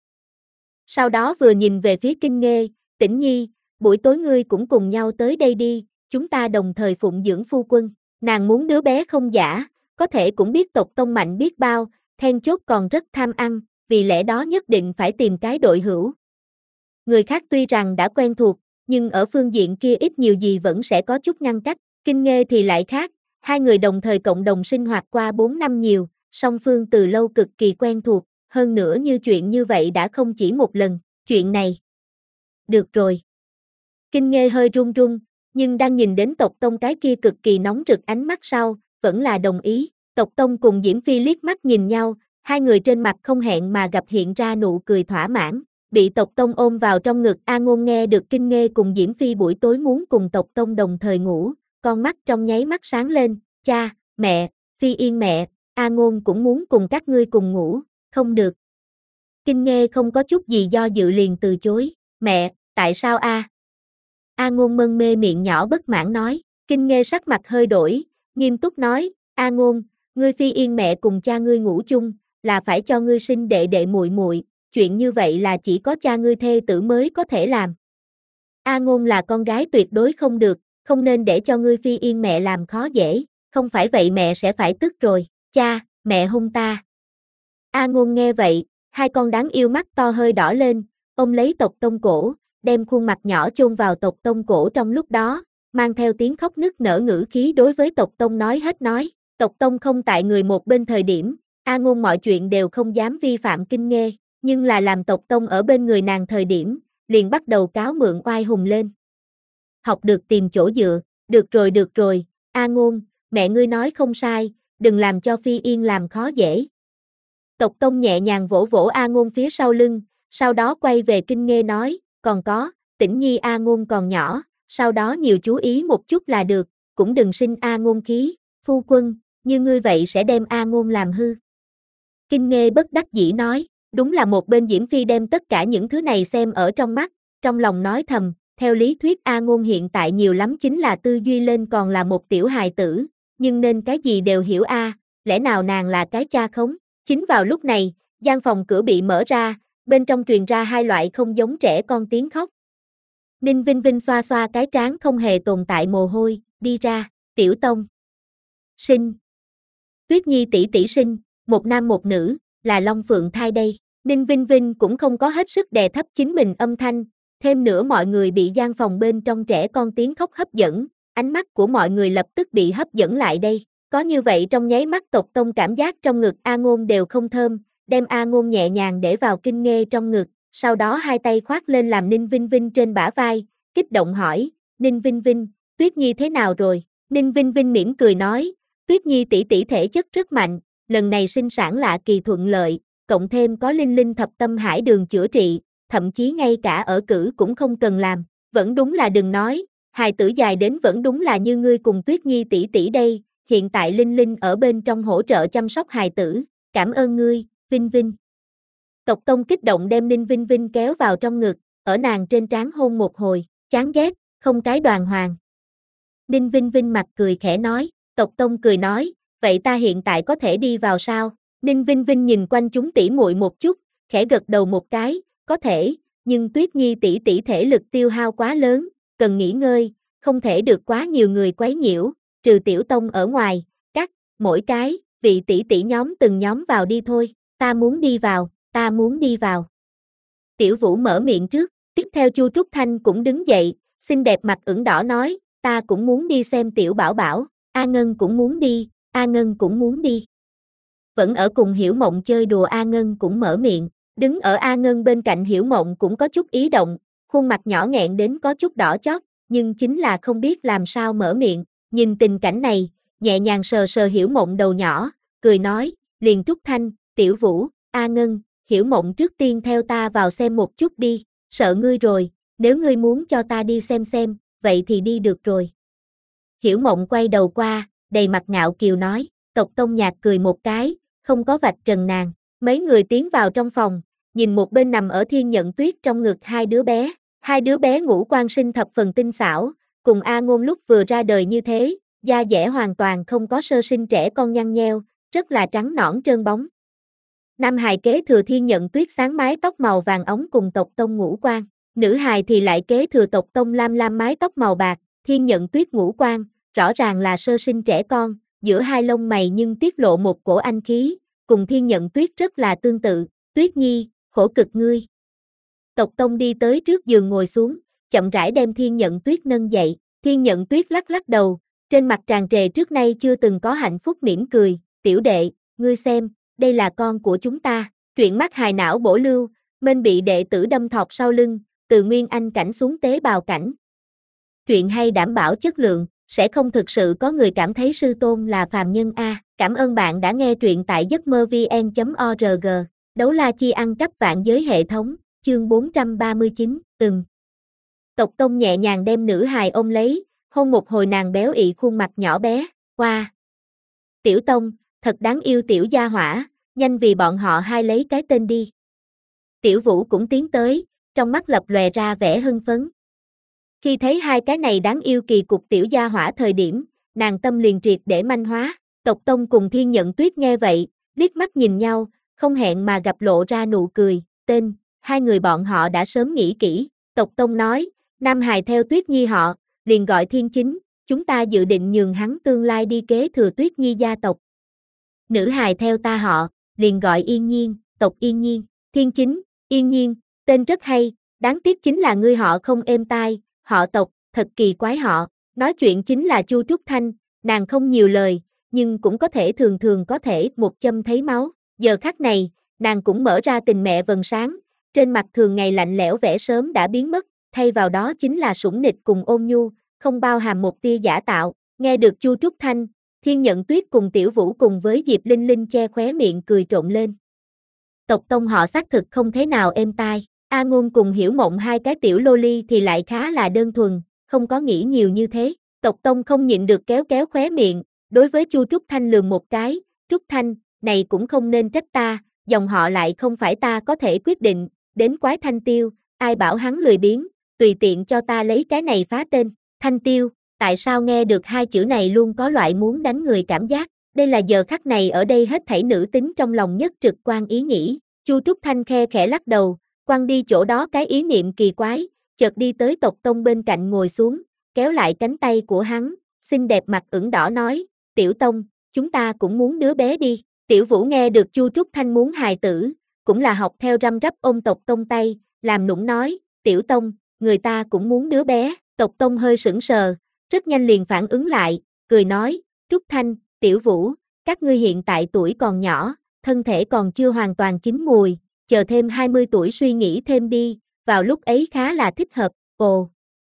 Sau đó vừa nhìn về phía Kinh Nghê, Tĩnh Nhi, buổi tối ngươi cũng cùng nhau tới đây đi, chúng ta đồng thời phụng dưỡng phu quân, nàng muốn đứa bé không giả, có thể cũng biết tộc tông mạnh biết bao, then chốt còn rất tham ăn, vì lẽ đó nhất định phải tìm cái đội hữu. Người khác tuy rằng đã quen thuộc, nhưng ở phương diện kia ít nhiều gì vẫn sẽ có chút ngăn cách, Kinh Nghê thì lại khác, hai người đồng thời cộng đồng sinh hoạt qua bốn năm nhiều, song phương từ lâu cực kỳ quen thuộc, hơn nữa như chuyện như vậy đã không chỉ một lần, chuyện này. Được rồi. Kinh Nghê hơi run run, nhưng đang nhìn đến tộc tông cái kia cực kỳ nóng rực ánh mắt sau, vẫn là đồng ý, tộc tông cùng Diễm Phi liếc mắt nhìn nhau, hai người trên mặt không hẹn mà gặp hiện ra nụ cười thỏa mãn, bị tộc tông ôm vào trong ngực A Ngôn nghe được Kinh Nghê cùng Diễm Phi buổi tối muốn cùng tộc tông đồng thời ngủ, con mắt trong nháy mắt sáng lên, cha, mẹ, Phi Yên mẹ, A Ngôn cũng muốn cùng các ngươi cùng ngủ, không được. Kinh Nghê không có chút gì do dự liền từ chối, mẹ, tại sao a? A Ngôn mân mê miệng nhỏ bất mãn nói, Kinh Nghê sắc mặt hơi đổi, nghiêm túc nói, A Ngôn, ngươi Phi Yên mẹ cùng cha ngươi ngủ chung, là phải cho ngươi sinh đệ đệ muội muội, chuyện như vậy là chỉ có cha ngươi thê tử mới có thể làm. A Ngôn là con gái tuyệt đối không được, không nên để cho ngươi Phi Yên mẹ làm khó dễ, không phải vậy mẹ sẽ phải tức rồi, cha, mẹ hung ta. A Ngôn nghe vậy, hai con đáng yêu mắt to hơi đỏ lên, ôm lấy tộc tông cổ, đem khuôn mặt nhỏ chôn vào tộc tông cổ trong lúc đó, mang theo tiếng khóc nức nở ngữ khí đối với tộc tông nói hết nói, tộc tông không tại người một bên thời điểm, A Ngôn mọi chuyện đều không dám vi phạm Kinh Nghê, nhưng là làm tộc tông ở bên người nàng thời điểm, liền bắt đầu cáo mượn oai hùng lên. Học được tìm chỗ dựa, được rồi được rồi, A Ngôn, mẹ ngươi nói không sai, đừng làm cho Phi Yên làm khó dễ. Tộc tông nhẹ nhàng vỗ vỗ A Ngôn phía sau lưng, sau đó quay về Kinh Nghê nói, còn có, Tĩnh Nhi A Ngôn còn nhỏ, sau đó nhiều chú ý một chút là được, cũng đừng sinh A Ngôn khí, phu quân, như ngươi vậy sẽ đem A Ngôn làm hư. Kinh Nghê bất đắc dĩ nói, đúng là một bên Diễm Phi đem tất cả những thứ này xem ở trong mắt, trong lòng nói thầm, theo lý thuyết A Ngôn hiện tại nhiều lắm chính là tư duy lên còn là một tiểu hài tử, nhưng nên cái gì đều hiểu a, lẽ nào nàng là cái cha khống. Chính vào lúc này, gian phòng cửa bị mở ra, bên trong truyền ra hai loại không giống trẻ con tiếng khóc. Ninh Vinh Vinh xoa xoa cái trán không hề tồn tại mồ hôi, đi ra, Tiểu Tông. Sinh. Tuyết Nhi tỷ tỷ sinh, một nam một nữ, là Long Phượng thai đây. Ninh Vinh Vinh cũng không có hết sức đè thấp chính mình âm thanh, thêm nữa mọi người bị gian phòng bên trong trẻ con tiếng khóc hấp dẫn, ánh mắt của mọi người lập tức bị hấp dẫn lại đây. Có như vậy trong nháy mắt Tộc Tông cảm giác trong ngực A Ngôn đều không thơm, đem A Ngôn nhẹ nhàng để vào Kinh Nghê trong ngực, sau đó hai tay khoác lên làm Ninh Vinh Vinh trên bả vai, kích động hỏi, Ninh Vinh Vinh, Tuyết Nhi thế nào rồi? Ninh Vinh Vinh mỉm cười nói, Tuyết Nhi tỷ tỷ thể chất rất mạnh, lần này sinh sản lạ kỳ thuận lợi, cộng thêm có linh linh thập tâm hải đường chữa trị, thậm chí ngay cả ở cử cũng không cần làm, vẫn đúng là đừng nói, hài tử dài đến vẫn đúng là như ngươi cùng Tuyết Nhi tỷ tỷ đây, hiện tại Linh Linh ở bên trong hỗ trợ chăm sóc hài tử, cảm ơn ngươi, Vinh Vinh. Tộc Tông kích động đem Ninh Vinh Vinh kéo vào trong ngực, ở nàng trên trán hôn một hồi, chán ghét, không cái đoàn hoàng. Ninh Vinh Vinh mặt cười khẽ nói, Tộc Tông cười nói, vậy ta hiện tại có thể đi vào sao? Ninh Vinh Vinh nhìn quanh chúng tỷ muội một chút, khẽ gật đầu một cái, có thể, nhưng Tuyết Nhi tỷ tỷ thể lực tiêu hao quá lớn, cần nghỉ ngơi, không thể được quá nhiều người quấy nhiễu, trừ Tiểu Tông ở ngoài, cắt, mỗi cái, vị tỷ tỷ nhóm từng nhóm vào đi thôi, ta muốn đi vào, ta muốn đi vào. Tiểu Vũ mở miệng trước, tiếp theo Chu Trúc Thanh cũng đứng dậy, xinh đẹp mặt ửng đỏ nói, ta cũng muốn đi xem Tiểu Bảo Bảo, A Ngân cũng muốn đi, A Ngân cũng muốn đi. Vẫn ở cùng Hiểu Mộng chơi đùa A Ngân cũng mở miệng, đứng ở A Ngân bên cạnh Hiểu Mộng cũng có chút ý động, khuôn mặt nhỏ nghẹn đến có chút đỏ chót, nhưng chính là không biết làm sao mở miệng, nhìn tình cảnh này, nhẹ nhàng sờ sờ Hiểu Mộng đầu nhỏ, cười nói, liền Trúc Thanh, Tiểu Vũ, A Ngân, Hiểu Mộng trước tiên theo ta vào xem một chút đi, sợ ngươi rồi, nếu ngươi muốn cho ta đi xem xem, vậy thì đi được rồi. Hiểu Mộng quay đầu qua, đầy mặt ngạo kiều nói, Tộc Tông nhạt cười một cái, không có vạch trần nàng, mấy người tiến vào trong phòng, nhìn một bên nằm ở Thiên Nhận Tuyết trong ngực hai đứa bé, hai đứa bé ngũ quan sinh thập phần tinh xảo, cùng A Ngôn lúc vừa ra đời như thế, da dẻ hoàn toàn không có sơ sinh trẻ con nhăn nheo, rất là trắng nõn trơn bóng. Nam hài kế thừa Thiên Nhận Tuyết sáng mái tóc màu vàng ống cùng Tộc Tông ngũ quan, nữ hài thì lại kế thừa Tộc Tông lam lam mái tóc màu bạc, Thiên Nhận Tuyết ngũ quan, rõ ràng là sơ sinh trẻ con, giữa hai lông mày nhưng tiết lộ một cổ anh khí, cùng Thiên Nhận Tuyết rất là tương tự, Tuyết Nhi, khổ cực ngươi. Tộc Tông đi tới trước giường ngồi xuống, chậm rãi đem Thiên Nhận Tuyết nâng dậy, Thiên Nhận Tuyết lắc lắc đầu, trên mặt tràn trề trước nay chưa từng có hạnh phúc mỉm cười, tiểu đệ, ngươi xem, đây là con của chúng ta, truyện mắt hài não bổ lưu, mênh bị đệ tử đâm thọc sau lưng, từ nguyên anh cảnh xuống tế bào cảnh. Truyện hay đảm bảo chất lượng, sẽ không thực sự có người cảm thấy sư tôn là phàm nhân a. Cảm ơn bạn đã nghe truyện tại giấc mơ vn chấm org. Đấu la chi ăn cắp vạn giới hệ thống, chương bốn trăm ba mươi chín, từng. Tộc Tông nhẹ nhàng đem nữ hài ôm lấy, hôn một hồi nàng béo ị khuôn mặt nhỏ bé, qua. Tiểu Tông, thật đáng yêu tiểu gia hỏa, nhanh vì bọn họ hai lấy cái tên đi. Tiểu Vũ cũng tiến tới, trong mắt lập lòe ra vẻ hưng phấn. Khi thấy hai cái này đáng yêu kỳ cục tiểu gia hỏa thời điểm, nàng tâm liền triệt để manh hóa. Tộc Tông cùng Thiên Nhận Tuyết nghe vậy, liếc mắt nhìn nhau, không hẹn mà gặp lộ ra nụ cười, tên, hai người bọn họ đã sớm nghĩ kỹ. Tộc Tông nói, Nam hài theo Tuyết Nhi họ, liền gọi Thiên Chính, chúng ta dự định nhường hắn tương lai đi kế thừa Tuyết Nhi gia tộc. Nữ hài theo ta họ, liền gọi Yên Nhiên, tộc Yên Nhiên, Thiên Chính, Yên Nhiên, tên rất hay, đáng tiếc chính là ngươi họ không êm tai, họ tộc, thật kỳ quái họ, nói chuyện chính là Chu Trúc Thanh, nàng không nhiều lời, nhưng cũng có thể thường thường có thể một châm thấy máu, giờ khắc này, nàng cũng mở ra tình mẹ vầng sáng, trên mặt thường ngày lạnh lẽo vẻ sớm đã biến mất, thay vào đó chính là sủng nịch cùng ôn nhu, không bao hàm một tia giả tạo, nghe được Chu Trúc Thanh, Thiên Nhận Tuyết cùng Tiểu Vũ cùng với Diệp Linh Linh che khóe miệng cười trộn lên. Tộc Tông họ xác thực không thế nào êm tai, A Ngôn cùng Hiểu Mộng hai cái tiểu loli thì lại khá là đơn thuần, không có nghĩ nhiều như thế. Tộc Tông không nhịn được kéo kéo khóe miệng, đối với Chu Trúc Thanh lườm một cái, Trúc Thanh, này cũng không nên trách ta, dòng họ lại không phải ta có thể quyết định, đến quái Thanh Tiêu, ai bảo hắn lười biếng, tùy tiện cho ta lấy cái này phá tên, Thanh Tiêu, tại sao nghe được hai chữ này luôn có loại muốn đánh người cảm giác, đây là giờ khắc này ở đây hết thảy nữ tính trong lòng nhất trực quan ý nghĩ, Chu Trúc Thanh khe khẽ lắc đầu, quăng đi chỗ đó cái ý niệm kỳ quái, chợt đi tới Tộc Tông bên cạnh ngồi xuống, kéo lại cánh tay của hắn, xinh đẹp mặt ửng đỏ nói, Tiểu Tông, chúng ta cũng muốn đứa bé đi, Tiểu Vũ nghe được Chu Trúc Thanh muốn hài tử, cũng là học theo răm rắp ôm Tộc Tông tay, làm nũng nói, Tiểu Tông, người ta cũng muốn đứa bé, Tộc Tông hơi sững sờ, rất nhanh liền phản ứng lại, cười nói, Trúc Thanh, Tiểu Vũ, các ngươi hiện tại tuổi còn nhỏ, thân thể còn chưa hoàn toàn chín mùi, chờ thêm hai mươi tuổi suy nghĩ thêm đi, vào lúc ấy khá là thích hợp, ồ.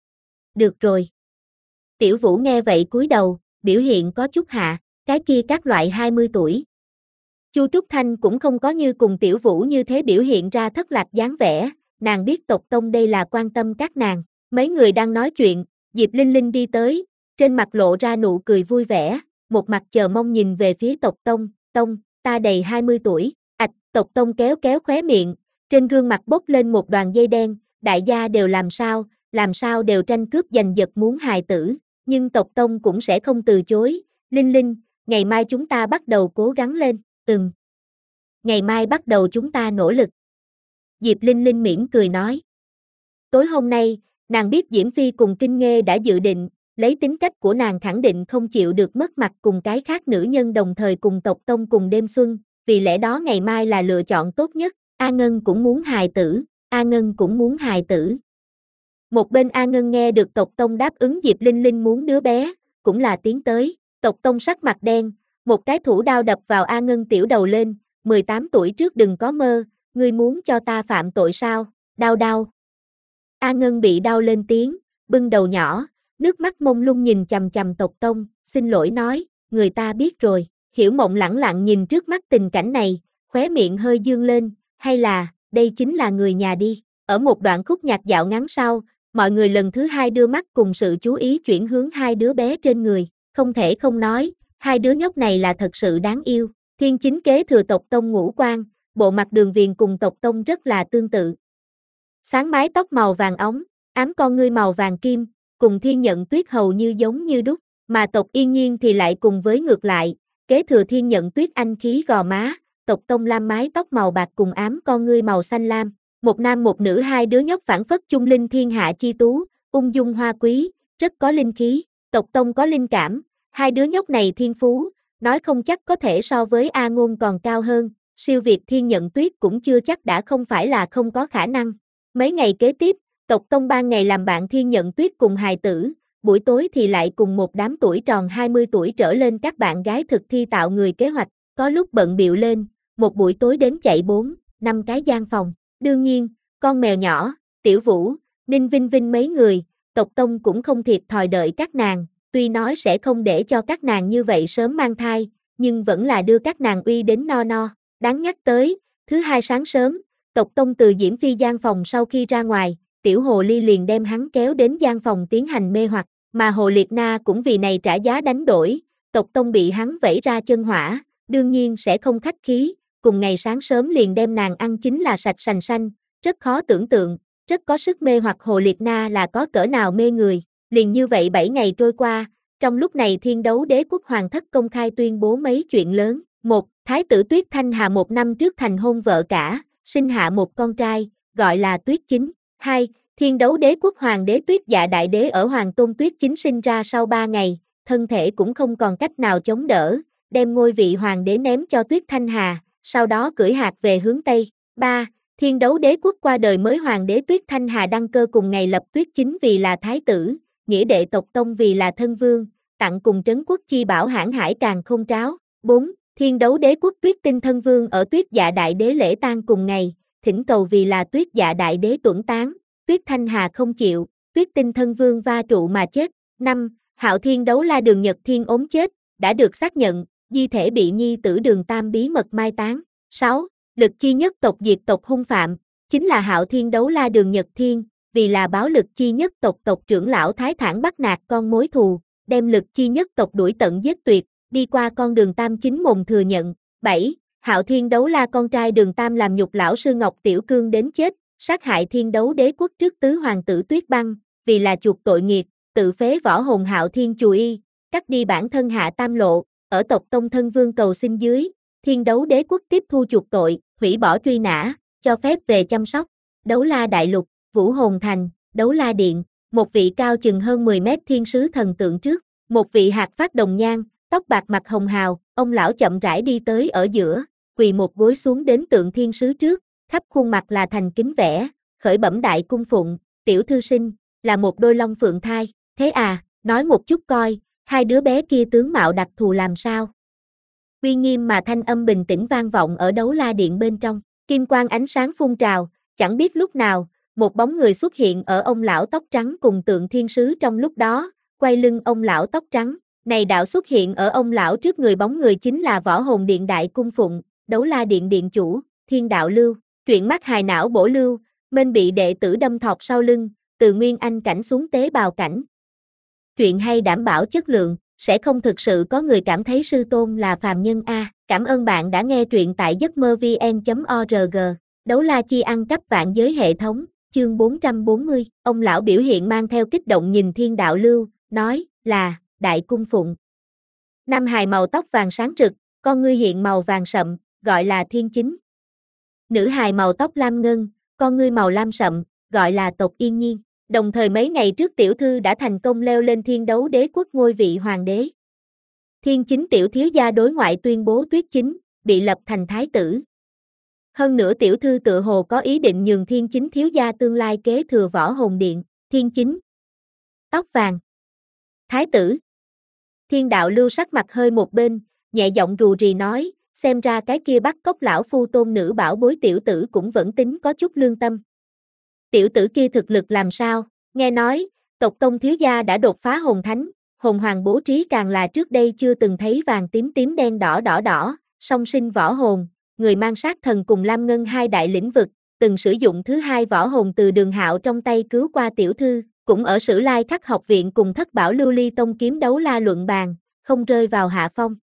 Được rồi. Tiểu Vũ nghe vậy cúi đầu, biểu hiện có chút hạ, cái kia các loại hai mươi tuổi. Chu Trúc Thanh cũng không có như cùng Tiểu Vũ như thế biểu hiện ra thất lạc dáng vẻ, nàng biết Tộc Tông đây là quan tâm các nàng, mấy người đang nói chuyện, Diệp Linh Linh đi tới, trên mặt lộ ra nụ cười vui vẻ, một mặt chờ mong nhìn về phía Tộc Tông, Tông, ta đầy hai mươi tuổi, ạch, Tộc Tông kéo kéo khóe miệng, trên gương mặt bốc lên một đoàn dây đen, đại gia đều làm sao, làm sao đều tranh cướp giành giật muốn hài tử, nhưng Tộc Tông cũng sẽ không từ chối, Linh Linh, ngày mai chúng ta bắt đầu cố gắng lên, ừm. Ngày mai bắt đầu chúng ta nỗ lực. Diệp Linh Linh mỉm cười nói. Tối hôm nay, nàng biết Diễm Phi cùng Kinh Nghê đã dự định, lấy tính cách của nàng khẳng định không chịu được mất mặt cùng cái khác nữ nhân đồng thời cùng Tộc Tông cùng đêm xuân, vì lẽ đó ngày mai là lựa chọn tốt nhất, A Ngân cũng muốn hài tử, A Ngân cũng muốn hài tử. Một bên A Ngân nghe được Tộc Tông đáp ứng Diệp Linh Linh muốn đứa bé, cũng là tiến tới, Tộc Tông sắc mặt đen, một cái thủ đao đập vào A Ngân tiểu đầu lên, mười tám tuổi trước đừng có mơ, ngươi muốn cho ta phạm tội sao, đau đau. A Ngân bị đau lên tiếng, bưng đầu nhỏ, nước mắt mông lung nhìn chằm chằm Tộc Tông, xin lỗi nói, người ta biết rồi, Hiểu Mộng lẳng lặng nhìn trước mắt tình cảnh này, khóe miệng hơi dương lên, hay là, đây chính là người nhà đi, ở một đoạn khúc nhạc dạo ngắn sau, mọi người lần thứ hai đưa mắt cùng sự chú ý chuyển hướng hai đứa bé trên người, không thể không nói, hai đứa nhóc này là thật sự đáng yêu, Thiên Chính kế thừa Tộc Tông ngũ quan, bộ mặt Đường Viền cùng Tộc Tông rất là tương tự. Sáng mái tóc màu vàng óng, ám con ngươi màu vàng kim, cùng Thiên Nhận Tuyết hầu như giống như đúc, mà Tộc Yên Nhiên thì lại cùng với ngược lại, kế thừa Thiên Nhận Tuyết anh khí gò má, Tộc Tông lam mái tóc màu bạc cùng ám con ngươi màu xanh lam, một nam một nữ hai đứa nhóc phản phất chung linh thiên hạ chi tú, ung dung hoa quý, rất có linh khí, Tộc Tông có linh cảm, hai đứa nhóc này thiên phú, nói không chắc có thể so với A Ngôn còn cao hơn, siêu việt Thiên Nhận Tuyết cũng chưa chắc đã không phải là không có khả năng. Mấy ngày kế tiếp, Tộc Tông ban ngày làm bạn Thiên Nhận Tuyết cùng hài tử, buổi tối thì lại cùng một đám tuổi tròn hai mươi tuổi trở lên các bạn gái thực thi tạo người kế hoạch, có lúc bận bịu lên, một buổi tối đến chạy bốn, năm cái gian phòng. Đương nhiên, con mèo nhỏ, Tiểu Vũ, Ninh Vinh Vinh mấy người, Tộc Tông cũng không thiệt thòi đợi các nàng, tuy nói sẽ không để cho các nàng như vậy sớm mang thai, nhưng vẫn là đưa các nàng uy đến no no. Đáng nhắc tới, thứ hai sáng sớm, Tộc Tông từ Diễm Phi gian phòng sau khi ra ngoài, Tiểu Hồ Ly liền đem hắn kéo đến gian phòng tiến hành mê hoặc, mà Hồ Liệt Na cũng vì này trả giá đánh đổi, Tộc Tông bị hắn vẩy ra chân hỏa, đương nhiên sẽ không khách khí, cùng ngày sáng sớm liền đem nàng ăn chính là sạch sành xanh, rất khó tưởng tượng, rất có sức mê hoặc Hồ Liệt Na là có cỡ nào mê người, liền như vậy bảy ngày trôi qua, trong lúc này Thiên Đấu Đế quốc hoàng thất công khai tuyên bố mấy chuyện lớn, một, Thái tử Tuyết Thanh Hà một năm trước thành hôn vợ cả, sinh hạ một con trai, gọi là Tuyết Chính, hai, Thiên Đấu Đế quốc hoàng đế Tuyết Dạ Đại Đế ở Hoàng Tôn Tuyết Chính sinh ra sau ba ngày, thân thể cũng không còn cách nào chống đỡ, đem ngôi vị hoàng đế ném cho Tuyết Thanh Hà, sau đó cưỡi hạc về hướng Tây. ba. Thiên Đấu Đế quốc qua đời mới hoàng đế Tuyết Thanh Hà đăng cơ cùng ngày lập Tuyết Chính vì là thái tử, nghĩa đệ Tộc Tông vì là thân vương, tặng cùng trấn quốc chi bảo hãn hải càng không tráo. bốn. Thiên Đấu Đế quốc Tuyết Tinh thân vương ở Tuyết Dạ Đại Đế lễ tang cùng ngày, thỉnh cầu vì là Tuyết Dạ Đại Đế tuẫn táng, Tuyết Thanh Hà không chịu, Tuyết Tinh thân vương va trụ mà chết. năm. Hạo Thiên Đấu La Đường Nhật Thiên ốm chết, đã được xác nhận, di thể bị nhi tử Đường Tam bí mật mai táng. sáu. Lực chi nhất tộc diệt tộc hung phạm, chính là Hạo Thiên Đấu La Đường Nhật Thiên, vì là báo Lực Chi nhất tộc tộc trưởng lão Thái Thản bắt nạt con mối thù, đem Lực Chi nhất tộc đuổi tận giết tuyệt, đi qua con đường Tam chính mồm thừa nhận. bảy. Hạo Thiên Đấu La con trai Đường Tam làm nhục lão sư Ngọc Tiểu Cương đến chết, sát hại Thiên Đấu Đế quốc trước tứ hoàng tử Tuyết Băng, vì là chuộc tội nghiệt, tự phế võ hồn Hạo Thiên Chù Y, cắt đi bản thân hạ tam lộ, ở tộc tông thân vương cầu xin dưới, Thiên Đấu Đế quốc tiếp thu chuộc tội, hủy bỏ truy nã, cho phép về chăm sóc. Đấu La Đại Lục, Vũ Hồn Thành, Đấu La Điện, một vị cao chừng hơn mười mét thiên sứ thần tượng trước, một vị hạt phát đồng nhan, tóc bạc mặt hồng hào, ông lão chậm rãi đi tới ở giữa, quỳ một gối xuống đến tượng thiên sứ trước, khắp khuôn mặt là thành kính vẻ, khởi bẩm đại cung phụng, tiểu thư sinh, là một đôi long phượng thai, thế à, nói một chút coi, hai đứa bé kia tướng mạo đặc thù làm sao? Uy nghiêm mà thanh âm bình tĩnh vang vọng ở Đấu La Điện bên trong, kim quang ánh sáng phun trào, chẳng biết lúc nào, một bóng người xuất hiện ở ông lão tóc trắng cùng tượng thiên sứ trong lúc đó, quay lưng ông lão tóc trắng, này đạo xuất hiện ở ông lão trước người bóng người chính là Võ Hồn Điện đại cung phụng, Đấu La Điện điện chủ, Thiên Đạo Lưu, truyện mắt hài não bổ lưu, mênh bị đệ tử đâm thọc sau lưng, từ nguyên anh cảnh xuống tế bào cảnh. Truyện hay đảm bảo chất lượng, sẽ không thực sự có người cảm thấy sư tôn là phàm nhân a. Cảm ơn bạn đã nghe truyện tại giấc mơ vn chấm org. Đấu La Chi ăn cắp vạn giới hệ thống, chương bốn trăm bốn mươi. Ông lão biểu hiện mang theo kích động nhìn Thiên Đạo Lưu, nói là đại cung phụng. Nam hài màu tóc vàng sáng rực, con ngươi hiện màu vàng sậm, gọi là Thiên Chính. Nữ hài màu tóc lam ngân, con ngươi màu lam sậm, gọi là Tộc Yên Nhiên. Đồng thời mấy ngày trước tiểu thư đã thành công leo lên Thiên Đấu Đế quốc ngôi vị hoàng đế. Thiên Chính tiểu thiếu gia đối ngoại tuyên bố Tuyết Chính, bị lập thành thái tử. Hơn nữa tiểu thư tự hồ có ý định nhường Thiên Chính thiếu gia tương lai kế thừa Võ Hồn Điện. Thiên Chính, tóc vàng, thái tử. Thiên Đạo Lưu sắc mặt hơi một bên, nhẹ giọng rù rì nói, xem ra cái kia bắt cóc lão phu tôn nữ bảo bối tiểu tử cũng vẫn tính có chút lương tâm. Tiểu tử kia thực lực làm sao? Nghe nói, tộc tông thiếu gia đã đột phá hồn thánh, hồn hoàng bố trí càng là trước đây chưa từng thấy vàng tím tím đen đỏ đỏ đỏ, song sinh võ hồn, người mang sát thần cùng lam ngân hai đại lĩnh vực, từng sử dụng thứ hai võ hồn từ Đường Hạo trong tay cứu qua tiểu thư, cũng ở Sử Lai Khắc học viện cùng Thất Bảo Lưu Ly tông kiếm đấu la luận bàn, không rơi vào hạ phong.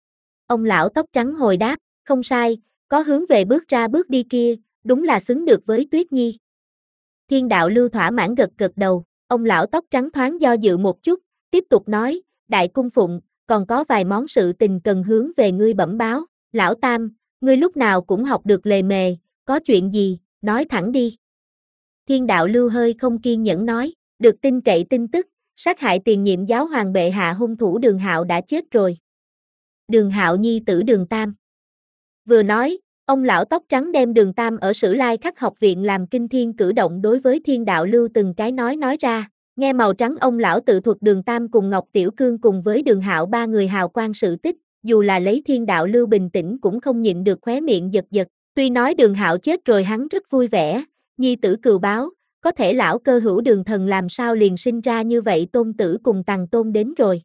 Ông lão tóc trắng hồi đáp, không sai, có hướng về bước ra bước đi kia, đúng là xứng được với Tuyết Nhi. Thiên Đạo Lưu thỏa mãn gật gật đầu, ông lão tóc trắng thoáng do dự một chút, tiếp tục nói, đại cung phụng, còn có vài món sự tình cần hướng về ngươi bẩm báo, lão tam, ngươi lúc nào cũng học được lề mề, có chuyện gì, nói thẳng đi. Thiên Đạo Lưu hơi không kiên nhẫn nói, được tin cậy tin tức, sát hại tiền nhiệm giáo hoàng bệ hạ hung thủ Đường Hạo đã chết rồi. Đường Hạo nhi tử Đường Tam. Vừa nói, ông lão tóc trắng đem Đường Tam ở Sử Lai Khắc học viện làm kinh thiên cử động đối với Thiên Đạo Lưu từng cái nói nói ra, nghe màu trắng ông lão tự thuật Đường Tam cùng Ngọc Tiểu Cương cùng với Đường Hạo ba người hào quang sự tích, dù là lấy Thiên Đạo Lưu bình tĩnh cũng không nhịn được khóe miệng giật giật, tuy nói Đường Hạo chết rồi hắn rất vui vẻ, nhi tử cừu báo, có thể lão cơ hữu Đường thần làm sao liền sinh ra như vậy tôn tử cùng tằng tôn đến rồi.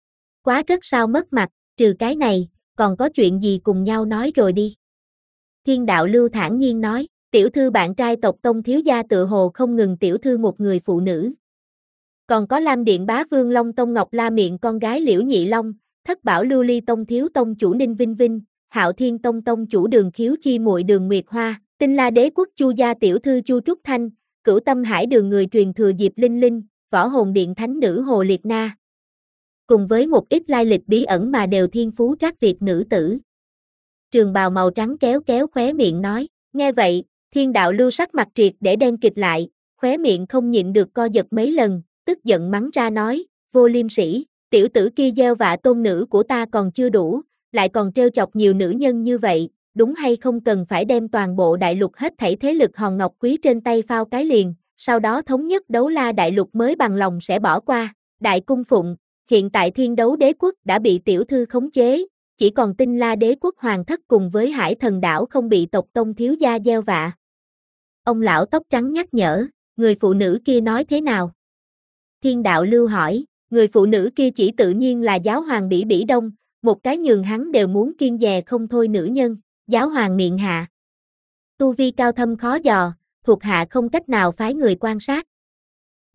Quá rất sao mất mặt, trừ cái này, còn có chuyện gì cùng nhau nói rồi đi. Thiên Đạo Lưu thản nhiên nói, tiểu thư bạn trai tộc tông thiếu gia tự hồ không ngừng tiểu thư một người phụ nữ. Còn có Lam Điện bá vương Long Tông Ngọc La Miệng con gái Liễu Nhị Long, Thất Bảo Lưu Ly Tông thiếu tông chủ Ninh Vinh Vinh, Hạo Thiên Tông tông chủ Đường Khiếu chi muội Đường Nguyệt Hoa, Tinh La Đế quốc Chu gia tiểu thư Chu Trúc Thanh, Cửu Tâm Hải Đường người truyền thừa Diệp Linh Linh, Võ Hồn Điện thánh nữ Hồ Liệt Na. Cùng với một ít lai lịch bí ẩn mà đều thiên phú trác việt nữ tử. Trường bào màu trắng kéo kéo khóe miệng nói, nghe vậy, Thiên Đạo Lưu sắc mặt triệt để đen kịt lại, khóe miệng không nhịn được co giật mấy lần, tức giận mắng ra nói, vô liêm sỉ, tiểu tử kia gieo vạ tôn nữ của ta còn chưa đủ, lại còn trêu chọc nhiều nữ nhân như vậy, đúng hay không cần phải đem toàn bộ đại lục hết thảy thế lực hòn ngọc quý trên tay phao cái liền, sau đó thống nhất Đấu La đại lục mới bằng lòng sẽ bỏ qua. Đại cung phụng, hiện tại Thiên Đấu Đế quốc đã bị tiểu thư khống chế, chỉ còn Tinh La Đế quốc hoàng thất cùng với Hải Thần đảo không bị tộc tông thiếu gia gieo vạ. Ông lão tóc trắng nhắc nhở, người phụ nữ kia nói thế nào? Thiên Đạo Lưu hỏi, người phụ nữ kia chỉ tự nhiên là giáo hoàng Bỉ Bỉ Đông, một cái nhường hắn đều muốn kiêng dè không thôi nữ nhân, giáo hoàng miệng hạ. Tu vi cao thâm khó dò, thuộc hạ không cách nào phái người quan sát,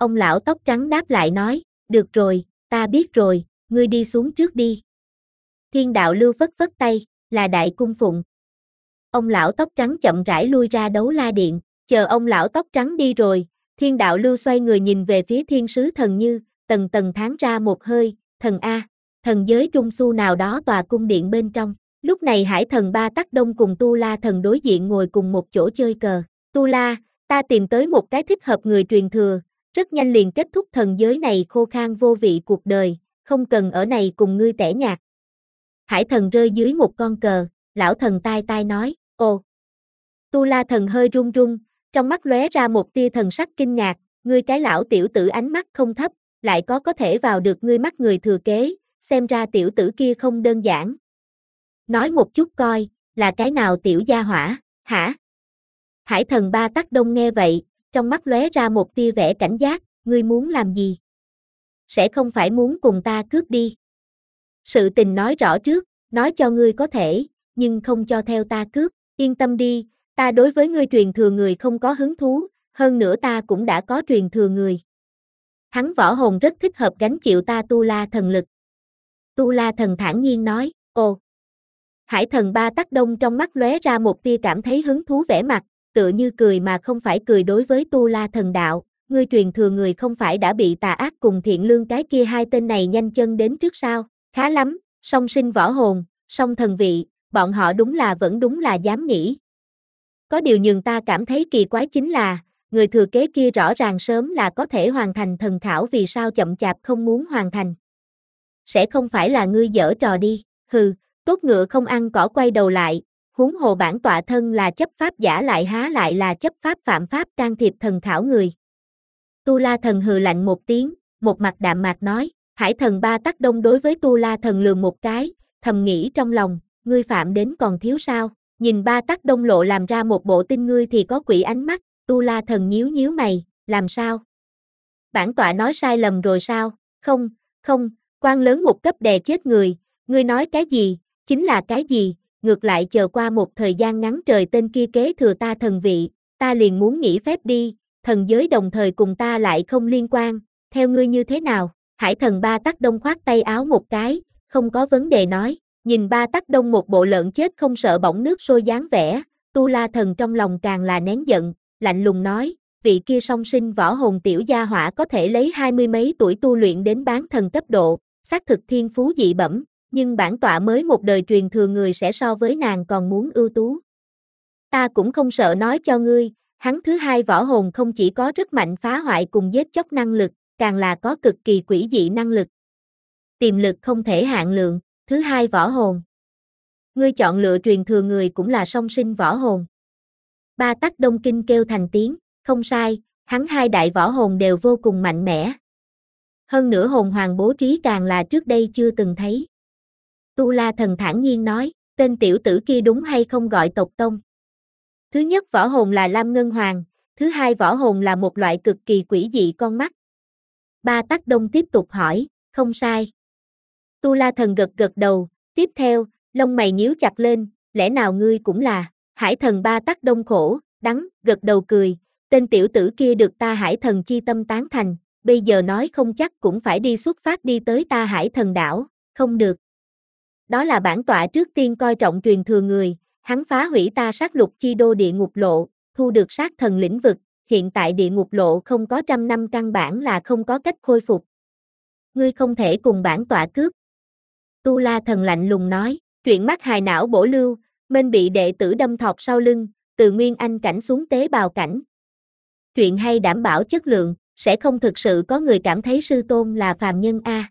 Ông lão tóc trắng đáp lại nói, được rồi, ta biết rồi, ngươi đi xuống trước đi. Thiên đạo lưu phất phất tay, là đại cung phụng. Ông lão tóc trắng chậm rãi lui ra đấu la điện, chờ ông lão tóc trắng đi rồi, thiên đạo lưu xoay người nhìn về phía thiên sứ thần như, tầng tầng thán ra một hơi, thần A, thần giới trung su nào đó tòa cung điện bên trong. Lúc này hải thần Ba Tắc Đông cùng Tu La thần đối diện ngồi cùng một chỗ chơi cờ. Tu La, ta tìm tới một cái thích hợp người truyền thừa, rất nhanh liền kết thúc thần giới này khô khan vô vị cuộc đời, không cần ở này cùng ngươi tẻ nhạt. Hải thần rơi dưới một con cờ, lão thần tai tai nói, ồ. Tu La thần hơi run run, trong mắt lóe ra một tia thần sắc kinh ngạc, ngươi cái lão tiểu tử ánh mắt không thấp, lại có có thể vào được ngươi mắt người thừa kế, xem ra tiểu tử kia không đơn giản. Nói một chút coi, là cái nào tiểu gia hỏa, hả? Hải thần Ba Tắc Đông nghe vậy, trong mắt lóe ra một tia vẻ cảnh giác, ngươi muốn làm gì? Sẽ không phải muốn cùng ta cướp đi. Sự tình nói rõ trước, nói cho ngươi có thể, nhưng không cho theo ta cướp, yên tâm đi, ta đối với ngươi truyền thừa người không có hứng thú, hơn nữa ta cũng đã có truyền thừa người. Hắn võ hồn rất thích hợp gánh chịu ta Tu La thần lực. Tu La thần thản nhiên nói, ồ. Hải thần Ba Tắc Đông trong mắt lóe ra một tia cảm thấy hứng thú vẻ mặt, tựa như cười mà không phải cười đối với Tu La thần đạo, ngươi truyền thừa người không phải đã bị tà ác cùng thiện lương cái kia hai tên này nhanh chân đến trước sao, khá lắm, song sinh võ hồn, song thần vị, bọn họ đúng là vẫn đúng là dám nghĩ. Có điều nhường ta cảm thấy kỳ quái chính là, người thừa kế kia rõ ràng sớm là có thể hoàn thành thần khảo vì sao chậm chạp không muốn hoàn thành. Sẽ không phải là ngươi giở trò đi, hừ, tốt ngựa không ăn cỏ quay đầu lại, huống hồ bản tọa thân là chấp pháp giả lại há lại là chấp pháp phạm pháp can thiệp thần khảo người. Tu La thần hừ lạnh một tiếng, một mặt đạm mạc nói, hải thần Ba Tắc Đông đối với Tu La thần lườm một cái, thầm nghĩ trong lòng, ngươi phạm đến còn thiếu sao, nhìn Ba Tắc Đông lộ làm ra một bộ tin ngươi thì có quỷ ánh mắt, Tu La thần nhíu nhíu mày, làm sao? Bản tọa nói sai lầm rồi sao? Không, không, quan lớn một cấp đè chết người, ngươi nói cái gì, chính là cái gì, ngược lại chờ qua một thời gian ngắn trời tên kia kế thừa ta thần vị, ta liền muốn nghỉ phép đi, thần giới đồng thời cùng ta lại không liên quan, theo ngươi như thế nào? Hải thần Ba Tắc Đông khoát tay áo một cái, không có vấn đề nói, nhìn Ba Tắc Đông một bộ lợn chết không sợ bỏng nước sôi dáng vẻ, Tu La thần trong lòng càng là nén giận, lạnh lùng nói, vị kia song sinh võ hồn tiểu gia hỏa có thể lấy hai mươi mấy tuổi tu luyện đến bán thần cấp độ, xác thực thiên phú dị bẩm, nhưng bản tọa mới một đời truyền thừa người sẽ so với nàng còn muốn ưu tú. Ta cũng không sợ nói cho ngươi, hắn thứ hai võ hồn không chỉ có rất mạnh phá hoại cùng giết chóc năng lực, càng là có cực kỳ quỷ dị năng lực. Tiềm lực không thể hạn lượng, thứ hai võ hồn. Ngươi chọn lựa truyền thừa người cũng là song sinh võ hồn. Ba Tắc Đông kinh kêu thành tiếng, không sai, hắn hai đại võ hồn đều vô cùng mạnh mẽ. Hơn nữa hồn hoàng bố trí càng là trước đây chưa từng thấy. Tu La thần thản nhiên nói, tên tiểu tử kia đúng hay không gọi tộc tông. Thứ nhất võ hồn là Lam Ngân Hoàng, thứ hai võ hồn là một loại cực kỳ quỷ dị con mắt. Ba Tắc Đông tiếp tục hỏi, không sai. Tu La thần gật gật đầu, tiếp theo, lông mày nhíu chặt lên, lẽ nào ngươi cũng là, hải thần Ba Tắc Đông khổ, đắng, gật đầu cười, tên tiểu tử kia được ta hải thần chi tâm tán thành, bây giờ nói không chắc cũng phải đi xuất phát đi tới ta hải thần đảo, không được. Đó là bản tọa trước tiên coi trọng truyền thừa người, hắn phá hủy ta sát lục chi đô địa ngục lộ, thu được sát thần lĩnh vực, hiện tại địa ngục lộ không có trăm năm căn bản là không có cách khôi phục. Ngươi không thể cùng bản tọa cướp. Tu La thần lạnh lùng nói, truyện mắt hài não bổ lưu, mênh bị đệ tử đâm thọc sau lưng, từ nguyên anh cảnh xuống tế bào cảnh. Truyện hay đảm bảo chất lượng, sẽ không thực sự có người cảm thấy sư tôn là phàm nhân a.